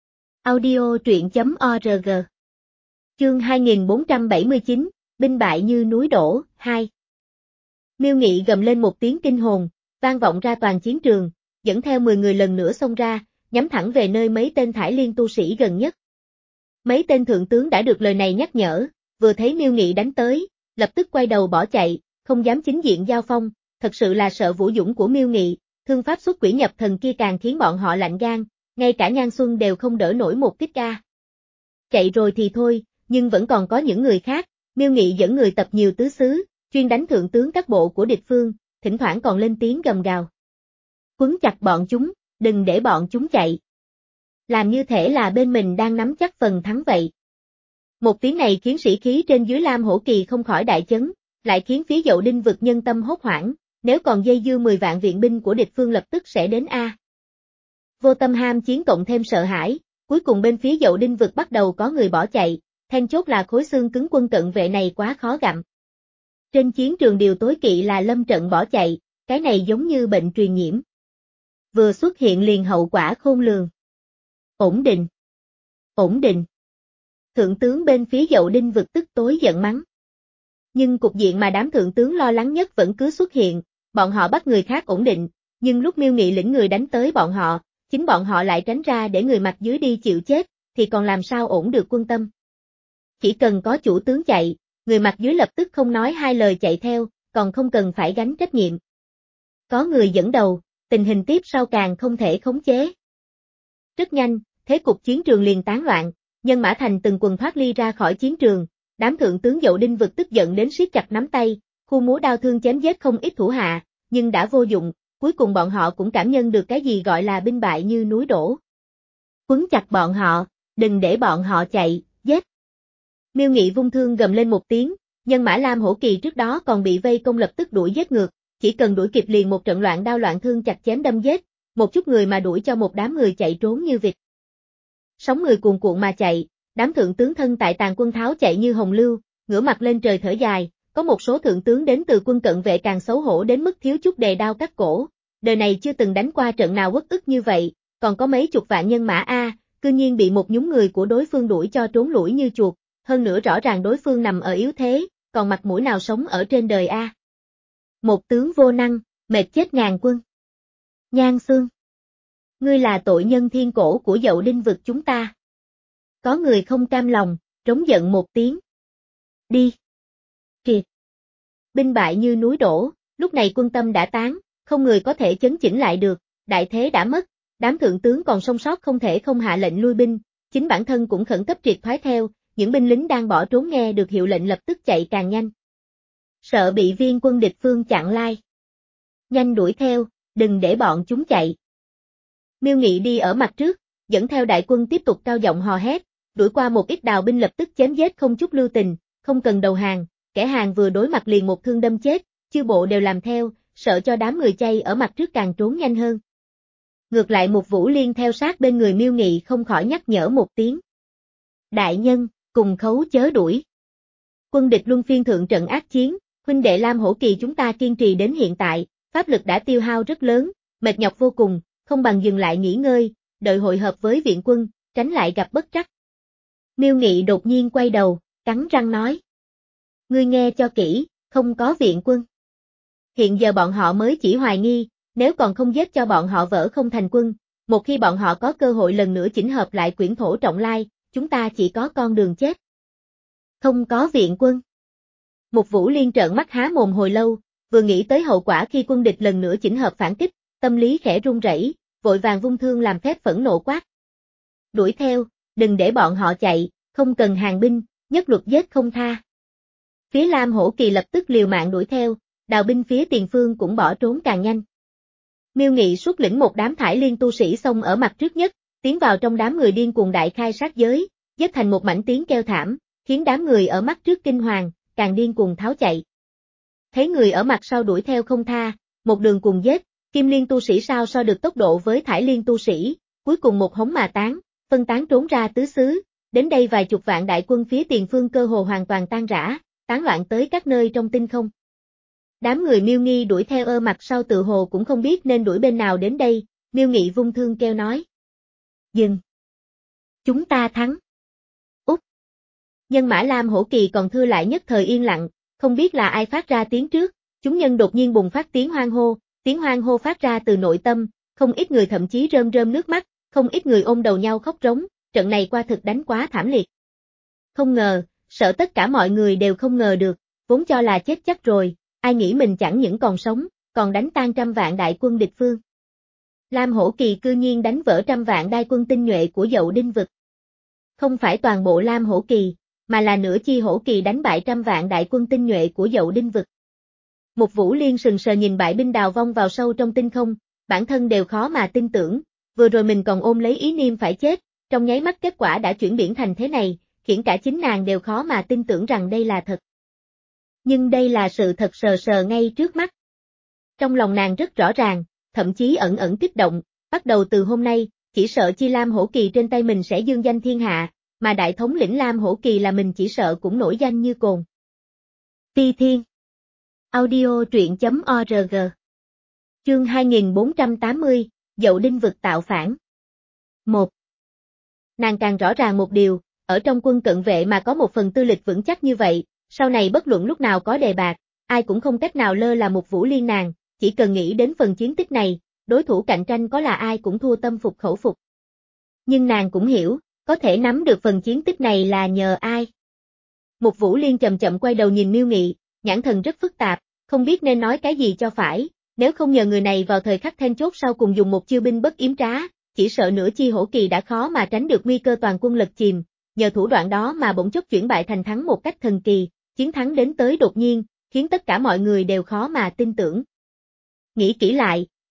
Audio truyện chấm org. Chương hai nghìn bốn trăm bảy mươi chín, binh bại như núi đổ, hai. Miêu Nghị gầm lên một tiếng kinh hồn, vang vọng ra toàn chiến trường, dẫn theo mười người lần nữa xông ra, nhắm thẳng về nơi mấy tên Thải Liên tu sĩ gần nhất. Mấy tên thượng tướng đã được lời này nhắc nhở, vừa thấy Miêu Nghị đánh tới, lập tức quay đầu bỏ chạy, không dám chính diện giao phong, thật sự là sợ vũ dũng của Miêu Nghị, thương pháp xuất quỷ nhập thần kia càng khiến bọn họ lạnh gan, ngay cả Nhan Xuân đều không đỡ nổi một kích ca. Chạy rồi thì thôi, nhưng vẫn còn có những người khác, Miêu Nghị dẫn người tập nhiều tứ xứ, chuyên đánh thượng tướng các bộ của địch phương, thỉnh thoảng còn lên tiếng gầm gào. Quấn chặt bọn chúng, đừng để bọn chúng chạy. Làm như thể là bên mình đang nắm chắc phần thắng vậy. Một tiếng này khiến sĩ khí trên dưới Lam Hổ Kỳ không khỏi đại chấn, lại khiến phía Dậu Đinh Vực nhân tâm hốt hoảng, nếu còn dây dưa mười vạn viện binh của địch phương lập tức sẽ đến A. Vô tâm ham chiến cộng thêm sợ hãi, cuối cùng bên phía Dậu Đinh Vực bắt đầu có người bỏ chạy, then chốt là khối xương cứng quân cận vệ này quá khó gặm. Trên chiến trường điều tối kỵ là lâm trận bỏ chạy, cái này giống như bệnh truyền nhiễm. Vừa xuất hiện liền hậu quả khôn lường. Ổn định. Ổn định. Thượng tướng bên phía Dậu Đinh Vực tức tối giận mắng. Nhưng cục diện mà đám thượng tướng lo lắng nhất vẫn cứ xuất hiện, bọn họ bắt người khác ổn định, nhưng lúc Miêu Nghị lĩnh người đánh tới bọn họ, chính bọn họ lại tránh ra để người mặt dưới đi chịu chết, thì còn làm sao ổn được quân tâm. Chỉ cần có chủ tướng chạy, người mặt dưới lập tức không nói hai lời chạy theo, còn không cần phải gánh trách nhiệm. Có người dẫn đầu, tình hình tiếp sau càng không thể khống chế. Rất nhanh, thế cục chiến trường liền tán loạn, nhân mã thành từng quần thoát ly ra khỏi chiến trường, đám thượng tướng Dậu Đinh Vực tức giận đến siết chặt nắm tay, khu múa đao thương chém giết không ít thủ hạ, nhưng đã vô dụng, cuối cùng bọn họ cũng cảm nhận được cái gì gọi là binh bại như núi đổ. Quấn chặt bọn họ, đừng để bọn họ chạy, giết. Miêu Nghị vung thương gầm lên một tiếng, nhân mã Lam Hổ Kỳ trước đó còn bị vây công lập tức đuổi giết ngược, chỉ cần đuổi kịp liền một trận loạn đao loạn thương chặt chém đâm giết, một chút người mà đuổi cho một đám người chạy trốn như vịt. Sóng người cuồn cuộn mà chạy, đám thượng tướng thân tại tàn quân tháo chạy như hồng lưu, ngửa mặt lên trời thở dài, có một số thượng tướng đến từ quân cận vệ càng xấu hổ đến mức thiếu chút đề đao cắt cổ, đời này chưa từng đánh qua trận nào uất ức như vậy, còn có mấy chục vạn nhân mã a, cư nhiên bị một nhúng người của đối phương đuổi cho trốn lủi như chuột, hơn nữa rõ ràng đối phương nằm ở yếu thế, còn mặt mũi nào sống ở trên đời a. Một tướng vô năng, mệt chết ngàn quân. Nhan Xương, ngươi là tội nhân thiên cổ của Dậu Đinh vực chúng ta. Có người không cam lòng, trống giận một tiếng. Đi. Triệt. Binh bại như núi đổ, lúc này quân tâm đã tán, không người có thể chấn chỉnh lại được, đại thế đã mất, đám thượng tướng còn sống sót không thể không hạ lệnh lui binh, chính bản thân cũng khẩn cấp triệt thoái theo, những binh lính đang bỏ trốn nghe được hiệu lệnh lập tức chạy càng nhanh. Sợ bị viên quân địch phương chặn lai. Nhanh đuổi theo, đừng để bọn chúng chạy. Miêu Nghị đi ở mặt trước, dẫn theo đại quân tiếp tục cao giọng hò hét, đuổi qua một ít đào binh lập tức chém giết không chút lưu tình, không cần đầu hàng, kẻ hàng vừa đối mặt liền một thương đâm chết, chư bộ đều làm theo, sợ cho đám người chay ở mặt trước càng trốn nhanh hơn. Ngược lại Mục Vũ Liên theo sát bên người Miêu Nghị không khỏi nhắc nhở một tiếng. Đại nhân, cùng khấu chớ đuổi. Quân địch luân phiên thượng trận ác chiến, huynh đệ Lam Hổ Kỳ chúng ta kiên trì đến hiện tại, pháp lực đã tiêu hao rất lớn, mệt nhọc vô cùng, không bằng dừng lại nghỉ ngơi, đợi hội hợp với viện quân, tránh lại gặp bất trắc. Miêu Nghị đột nhiên quay đầu, cắn răng nói. Ngươi nghe cho kỹ, không có viện quân. Hiện giờ bọn họ mới chỉ hoài nghi, nếu còn không giết cho bọn họ vỡ không thành quân, một khi bọn họ có cơ hội lần nữa chỉnh hợp lại quyển thổ trọng lai, chúng ta chỉ có con đường chết. Không có viện quân. Mục Vũ Liên trợn mắt há mồm hồi lâu, vừa nghĩ tới hậu quả khi quân địch lần nữa chỉnh hợp phản kích, tâm lý khẽ run rẩy, vội vàng vung thương làm phép phẫn nộ quát. Đuổi theo, đừng để bọn họ chạy, không cần hàng binh, nhất luật giết không tha. Phía Lam Hổ Kỳ lập tức liều mạng đuổi theo, đào binh phía tiền phương cũng bỏ trốn càng nhanh. Miêu Nghị xuất lĩnh một đám thải liên tu sĩ xông ở mặt trước nhất, tiến vào trong đám người điên cuồng đại khai sát giới, giết thành một mảnh tiếng kêu thảm, khiến đám người ở mắt trước kinh hoàng, càng điên cuồng tháo chạy. Thấy người ở mặt sau đuổi theo không tha, một đường cùng giết, Kim Liên tu sĩ sao so được tốc độ với thải liên tu sĩ, cuối cùng một hống mà tán, phân tán trốn ra tứ xứ, đến đây vài chục vạn đại quân phía tiền phương cơ hồ hoàn toàn tan rã, tán loạn tới các nơi trong tinh không. Đám người Miêu Nghi đuổi theo ơ mặt sau tự hồ cũng không biết nên đuổi bên nào đến đây, Miêu Nghị vung thương kêu nói. Dừng! Chúng ta thắng! Úp! Nhân mã Lam Hổ Kỳ còn thưa lại nhất thời yên lặng, không biết là ai phát ra tiếng trước, chúng nhân đột nhiên bùng phát tiếng hoan hô, tiếng hoan hô phát ra từ nội tâm, không ít người thậm chí rơm rơm nước mắt, không ít người ôm đầu nhau khóc rống, trận này qua thực đánh quá thảm liệt. Không ngờ, sợ tất cả mọi người đều không ngờ được, vốn cho là chết chắc rồi, ai nghĩ mình chẳng những còn sống, còn đánh tan trăm vạn đại quân địch phương. Lam Hổ Kỳ cư nhiên đánh vỡ trăm vạn đại quân tinh nhuệ của Dậu Đinh vực. Không phải toàn bộ Lam Hổ Kỳ, mà là nửa chi Hổ Kỳ đánh bại trăm vạn đại quân tinh nhuệ của Dậu Đinh vực. Mục Vũ Liên sừng sờ nhìn bại binh đào vong vào sâu trong tinh không, bản thân đều khó mà tin tưởng, vừa rồi mình còn ôm lấy ý niệm phải chết, trong nháy mắt kết quả đã chuyển biến thành thế này, khiến cả chính nàng đều khó mà tin tưởng rằng đây là thật. Nhưng đây là sự thật sờ sờ ngay trước mắt. Trong lòng nàng rất rõ ràng, thậm chí ẩn ẩn kích động, bắt đầu từ hôm nay, chỉ sợ chi Lam Hổ Kỳ trên tay mình sẽ dương danh thiên hạ, mà đại thống lĩnh Lam Hổ Kỳ là mình chỉ sợ cũng nổi danh như cồn. Phi Thiên Audio truyện chấm org Chương hai nghìn bốn trăm tám mươi, Dậu Đinh vực tạo phản. một. Nàng càng rõ ràng một điều, ở trong quân cận vệ mà có một phần tư lịch vững chắc như vậy, sau này bất luận lúc nào có đề bạc, ai cũng không cách nào lơ là Mục Vũ Liên nàng, chỉ cần nghĩ đến phần chiến tích này, đối thủ cạnh tranh có là ai cũng thua tâm phục khẩu phục. Nhưng nàng cũng hiểu, có thể nắm được phần chiến tích này là nhờ ai. Mục Vũ Liên chậm chậm quay đầu nhìn Miêu Nghị, nhãn thần rất phức tạp, không biết nên nói cái gì cho phải, nếu không nhờ người này vào thời khắc then chốt sau cùng dùng một chiêu binh bất yếm trá, chỉ sợ nửa chi Hổ Kỳ đã khó mà tránh được nguy cơ toàn quân lật chìm, nhờ thủ đoạn đó mà bỗng chốc chuyển bại thành thắng một cách thần kỳ, chiến thắng đến tới đột nhiên, khiến tất cả mọi người đều khó mà tin tưởng. Nghĩ kỹ lại,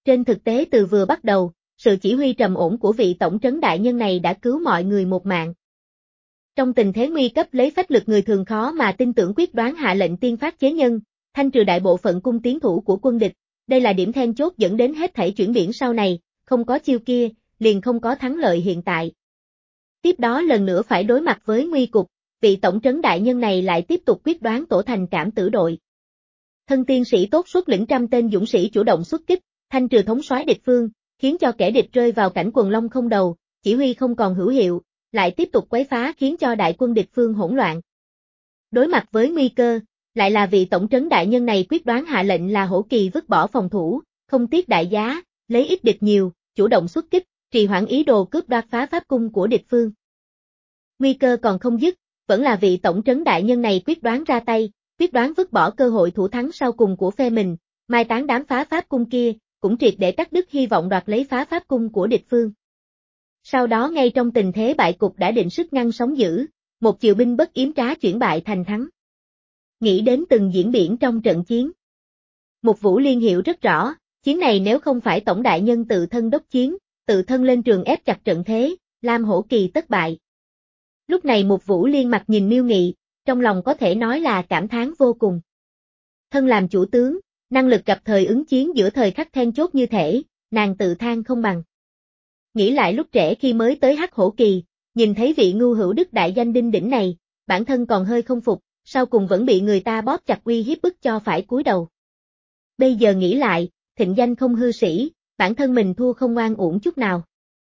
Trên thực tế từ vừa bắt đầu, sự chỉ huy trầm ổn của vị tổng trấn đại nhân này đã cứu mọi người một mạng. Trong tình thế nguy cấp lấy phách lực người thường khó mà tin tưởng quyết đoán hạ lệnh tiên phát chế nhân, thanh trừ đại bộ phận cung tiến thủ của quân địch, đây là điểm then chốt dẫn đến hết thảy chuyển biển sau này, không có chiêu kia, liền không có thắng lợi hiện tại. Tiếp đó lần nữa phải đối mặt với nguy cục, vị tổng trấn đại nhân này lại tiếp tục quyết đoán tổ thành cảm tử đội. Thân tiên sĩ tốt xuất lĩnh trăm tên dũng sĩ chủ động xuất kích, thanh trừ thống soái địch phương, khiến cho kẻ địch rơi vào cảnh quần long không đầu, chỉ huy không còn hữu hiệu, lại tiếp tục quấy phá khiến cho đại quân địch phương hỗn loạn. Đối mặt với nguy cơ, lại là vị tổng trấn đại nhân này quyết đoán hạ lệnh là Hổ Kỳ vứt bỏ phòng thủ, không tiếc đại giá, lấy ít địch nhiều, chủ động xuất kích, trì hoãn ý đồ cướp đoạt phá pháp cung của địch phương. Nguy cơ còn không dứt, vẫn là vị tổng trấn đại nhân này quyết đoán ra tay, quyết đoán vứt bỏ cơ hội thủ thắng sau cùng của phe mình, mai táng đám phá pháp cung kia, cũng triệt để cắt đứt hy vọng đoạt lấy phá pháp cung của địch phương. Sau đó ngay trong tình thế bại cục đã định sức ngăn sóng dữ, một chiều binh bất yếm trá chuyển bại thành thắng. Nghĩ đến từng diễn biến trong trận chiến. Mục Vũ Liên hiểu rất rõ, chiến này nếu không phải tổng đại nhân tự thân đốc chiến, tự thân lên trường ép chặt trận thế, Lam Hổ Kỳ tất bại. Lúc này Mục Vũ Liên mặt nhìn Miêu Nghị, trong lòng có thể nói là cảm thán vô cùng. Thân làm chủ tướng, năng lực gặp thời ứng chiến giữa thời khắc then chốt như thể, nàng tự than không bằng. Nghĩ lại lúc trẻ khi mới tới Hắc Hổ Kỳ, nhìn thấy vị ngu hữu đức đại danh đinh đỉnh này, bản thân còn hơi không phục, sau cùng vẫn bị người ta bóp chặt uy hiếp bức cho phải cúi đầu. Bây giờ nghĩ lại, thịnh danh không hư sĩ, bản thân mình thua không oan uổng chút nào.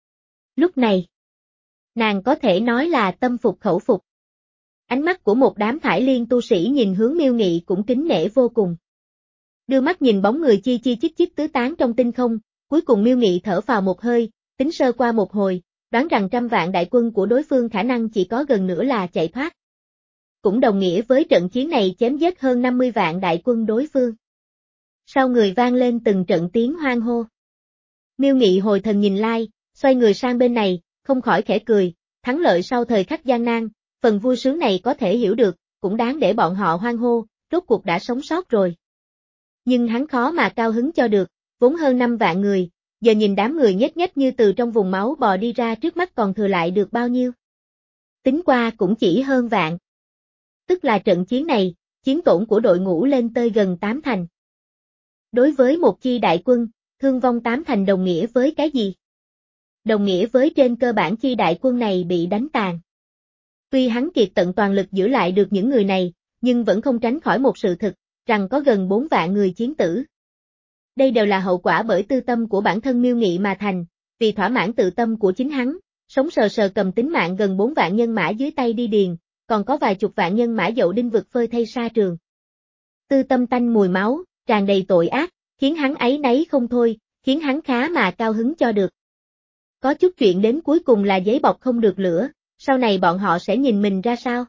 Lúc này, nàng có thể nói là tâm phục khẩu phục. Ánh mắt của một đám thải liên tu sĩ nhìn hướng Miêu Nghị cũng kính nể vô cùng. Đưa mắt nhìn bóng người chi chi chít chít tứ tán trong tinh không, cuối cùng Miêu Nghị thở phào một hơi, tính sơ qua một hồi, đoán rằng trăm vạn đại quân của đối phương khả năng chỉ có gần nửa là chạy thoát. Cũng đồng nghĩa với trận chiến này chém giết hơn năm mươi vạn đại quân đối phương. Sau người vang lên từng trận tiếng hoan hô. Miêu Nghị hồi thần nhìn lai, xoay người sang bên này, không khỏi khẽ cười, thắng lợi sau thời khắc gian nan, phần vui sướng này có thể hiểu được, cũng đáng để bọn họ hoan hô, rốt cuộc đã sống sót rồi. Nhưng hắn khó mà cao hứng cho được, vốn hơn năm vạn người, giờ nhìn đám người nhét nhét như từ trong vùng máu bò đi ra trước mắt còn thừa lại được bao nhiêu. Tính qua cũng chỉ hơn vạn. Tức là trận chiến này, chiến tổn của đội ngũ lên tới gần tám thành. Đối với một chi đại quân, thương vong tám thành đồng nghĩa với cái gì? Đồng nghĩa với trên cơ bản chi đại quân này bị đánh tàn. Tuy hắn kiệt tận toàn lực giữ lại được những người này, nhưng vẫn không tránh khỏi một sự thực, rằng có gần bốn vạn người chiến tử. Đây đều là hậu quả bởi tư tâm của bản thân Miêu Nghị mà thành, vì thỏa mãn tự tâm của chính hắn, sống sờ sờ cầm tính mạng gần bốn vạn nhân mã dưới tay đi điền, còn có vài chục vạn nhân mã dậu đinh vực phơi thay sa trường. Tư tâm tanh mùi máu, tràn đầy tội ác, khiến hắn áy náy không thôi, khiến hắn khá mà cao hứng cho được. Có chút chuyện đến cuối cùng là giấy bọc không được lửa, sau này bọn họ sẽ nhìn mình ra sao?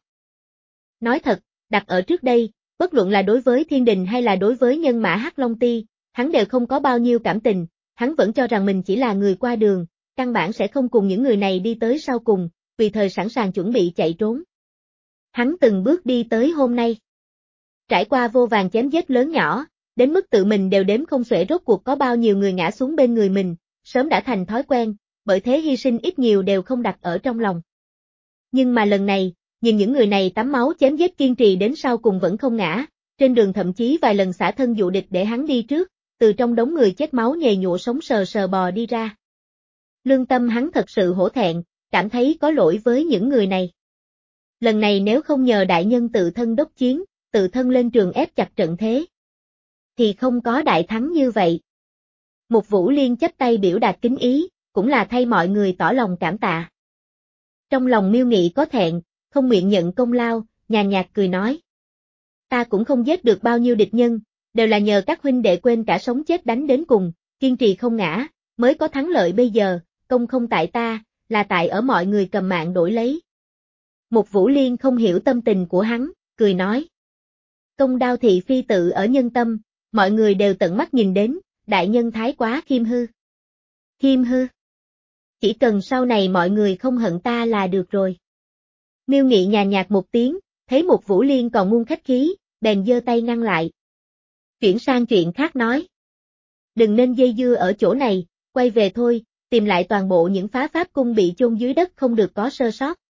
Nói thật, đặt ở trước đây, bất luận là đối với thiên đình hay là đối với nhân mã Hắc Long Ti, hắn đều không có bao nhiêu cảm tình, hắn vẫn cho rằng mình chỉ là người qua đường, căn bản sẽ không cùng những người này đi tới sau cùng, vì thời sẵn sàng chuẩn bị chạy trốn. Hắn từng bước đi tới hôm nay. Trải qua vô vàn chém giết lớn nhỏ, đến mức tự mình đều đếm không xuể rốt cuộc có bao nhiêu người ngã xuống bên người mình, sớm đã thành thói quen, bởi thế hy sinh ít nhiều đều không đặt ở trong lòng. Nhưng mà lần này, nhìn những người này tắm máu chém giết kiên trì đến sau cùng vẫn không ngã, trên đường thậm chí vài lần xả thân dụ địch để hắn đi trước, từ trong đống người chết máu nhầy nhụa sống sờ sờ bò đi ra. Lương tâm hắn thật sự hổ thẹn, cảm thấy có lỗi với những người này. Lần này nếu không nhờ đại nhân tự thân đốc chiến, tự thân lên trường ép chặt trận thế, thì không có đại thắng như vậy. Mục Vũ Liên chắp tay biểu đạt kính ý, cũng là thay mọi người tỏ lòng cảm tạ. Trong lòng Miêu Nghị có thẹn, không miệng nhận công lao, nhàn nhạt cười nói. Ta cũng không giết được bao nhiêu địch nhân, đều là nhờ các huynh đệ quên cả sống chết đánh đến cùng, kiên trì không ngã, mới có thắng lợi bây giờ, công không tại ta, là tại ở mọi người cầm mạng đổi lấy. Mục Vũ Liên không hiểu tâm tình của hắn, cười nói. Công đao thị phi tự ở nhân tâm, mọi người đều tận mắt nhìn đến, đại nhân thái quá khiêm hư. Khiêm hư. Chỉ cần sau này mọi người không hận ta là được rồi. Miêu Nghị nhàn nhạt một tiếng, thấy Mục Vũ Liên còn muôn khách khí, bèn giơ tay ngăn lại. Chuyển sang chuyện khác nói. Đừng nên dây dưa ở chỗ này, quay về thôi, tìm lại toàn bộ những phá pháp cung bị chôn dưới đất không được có sơ sót.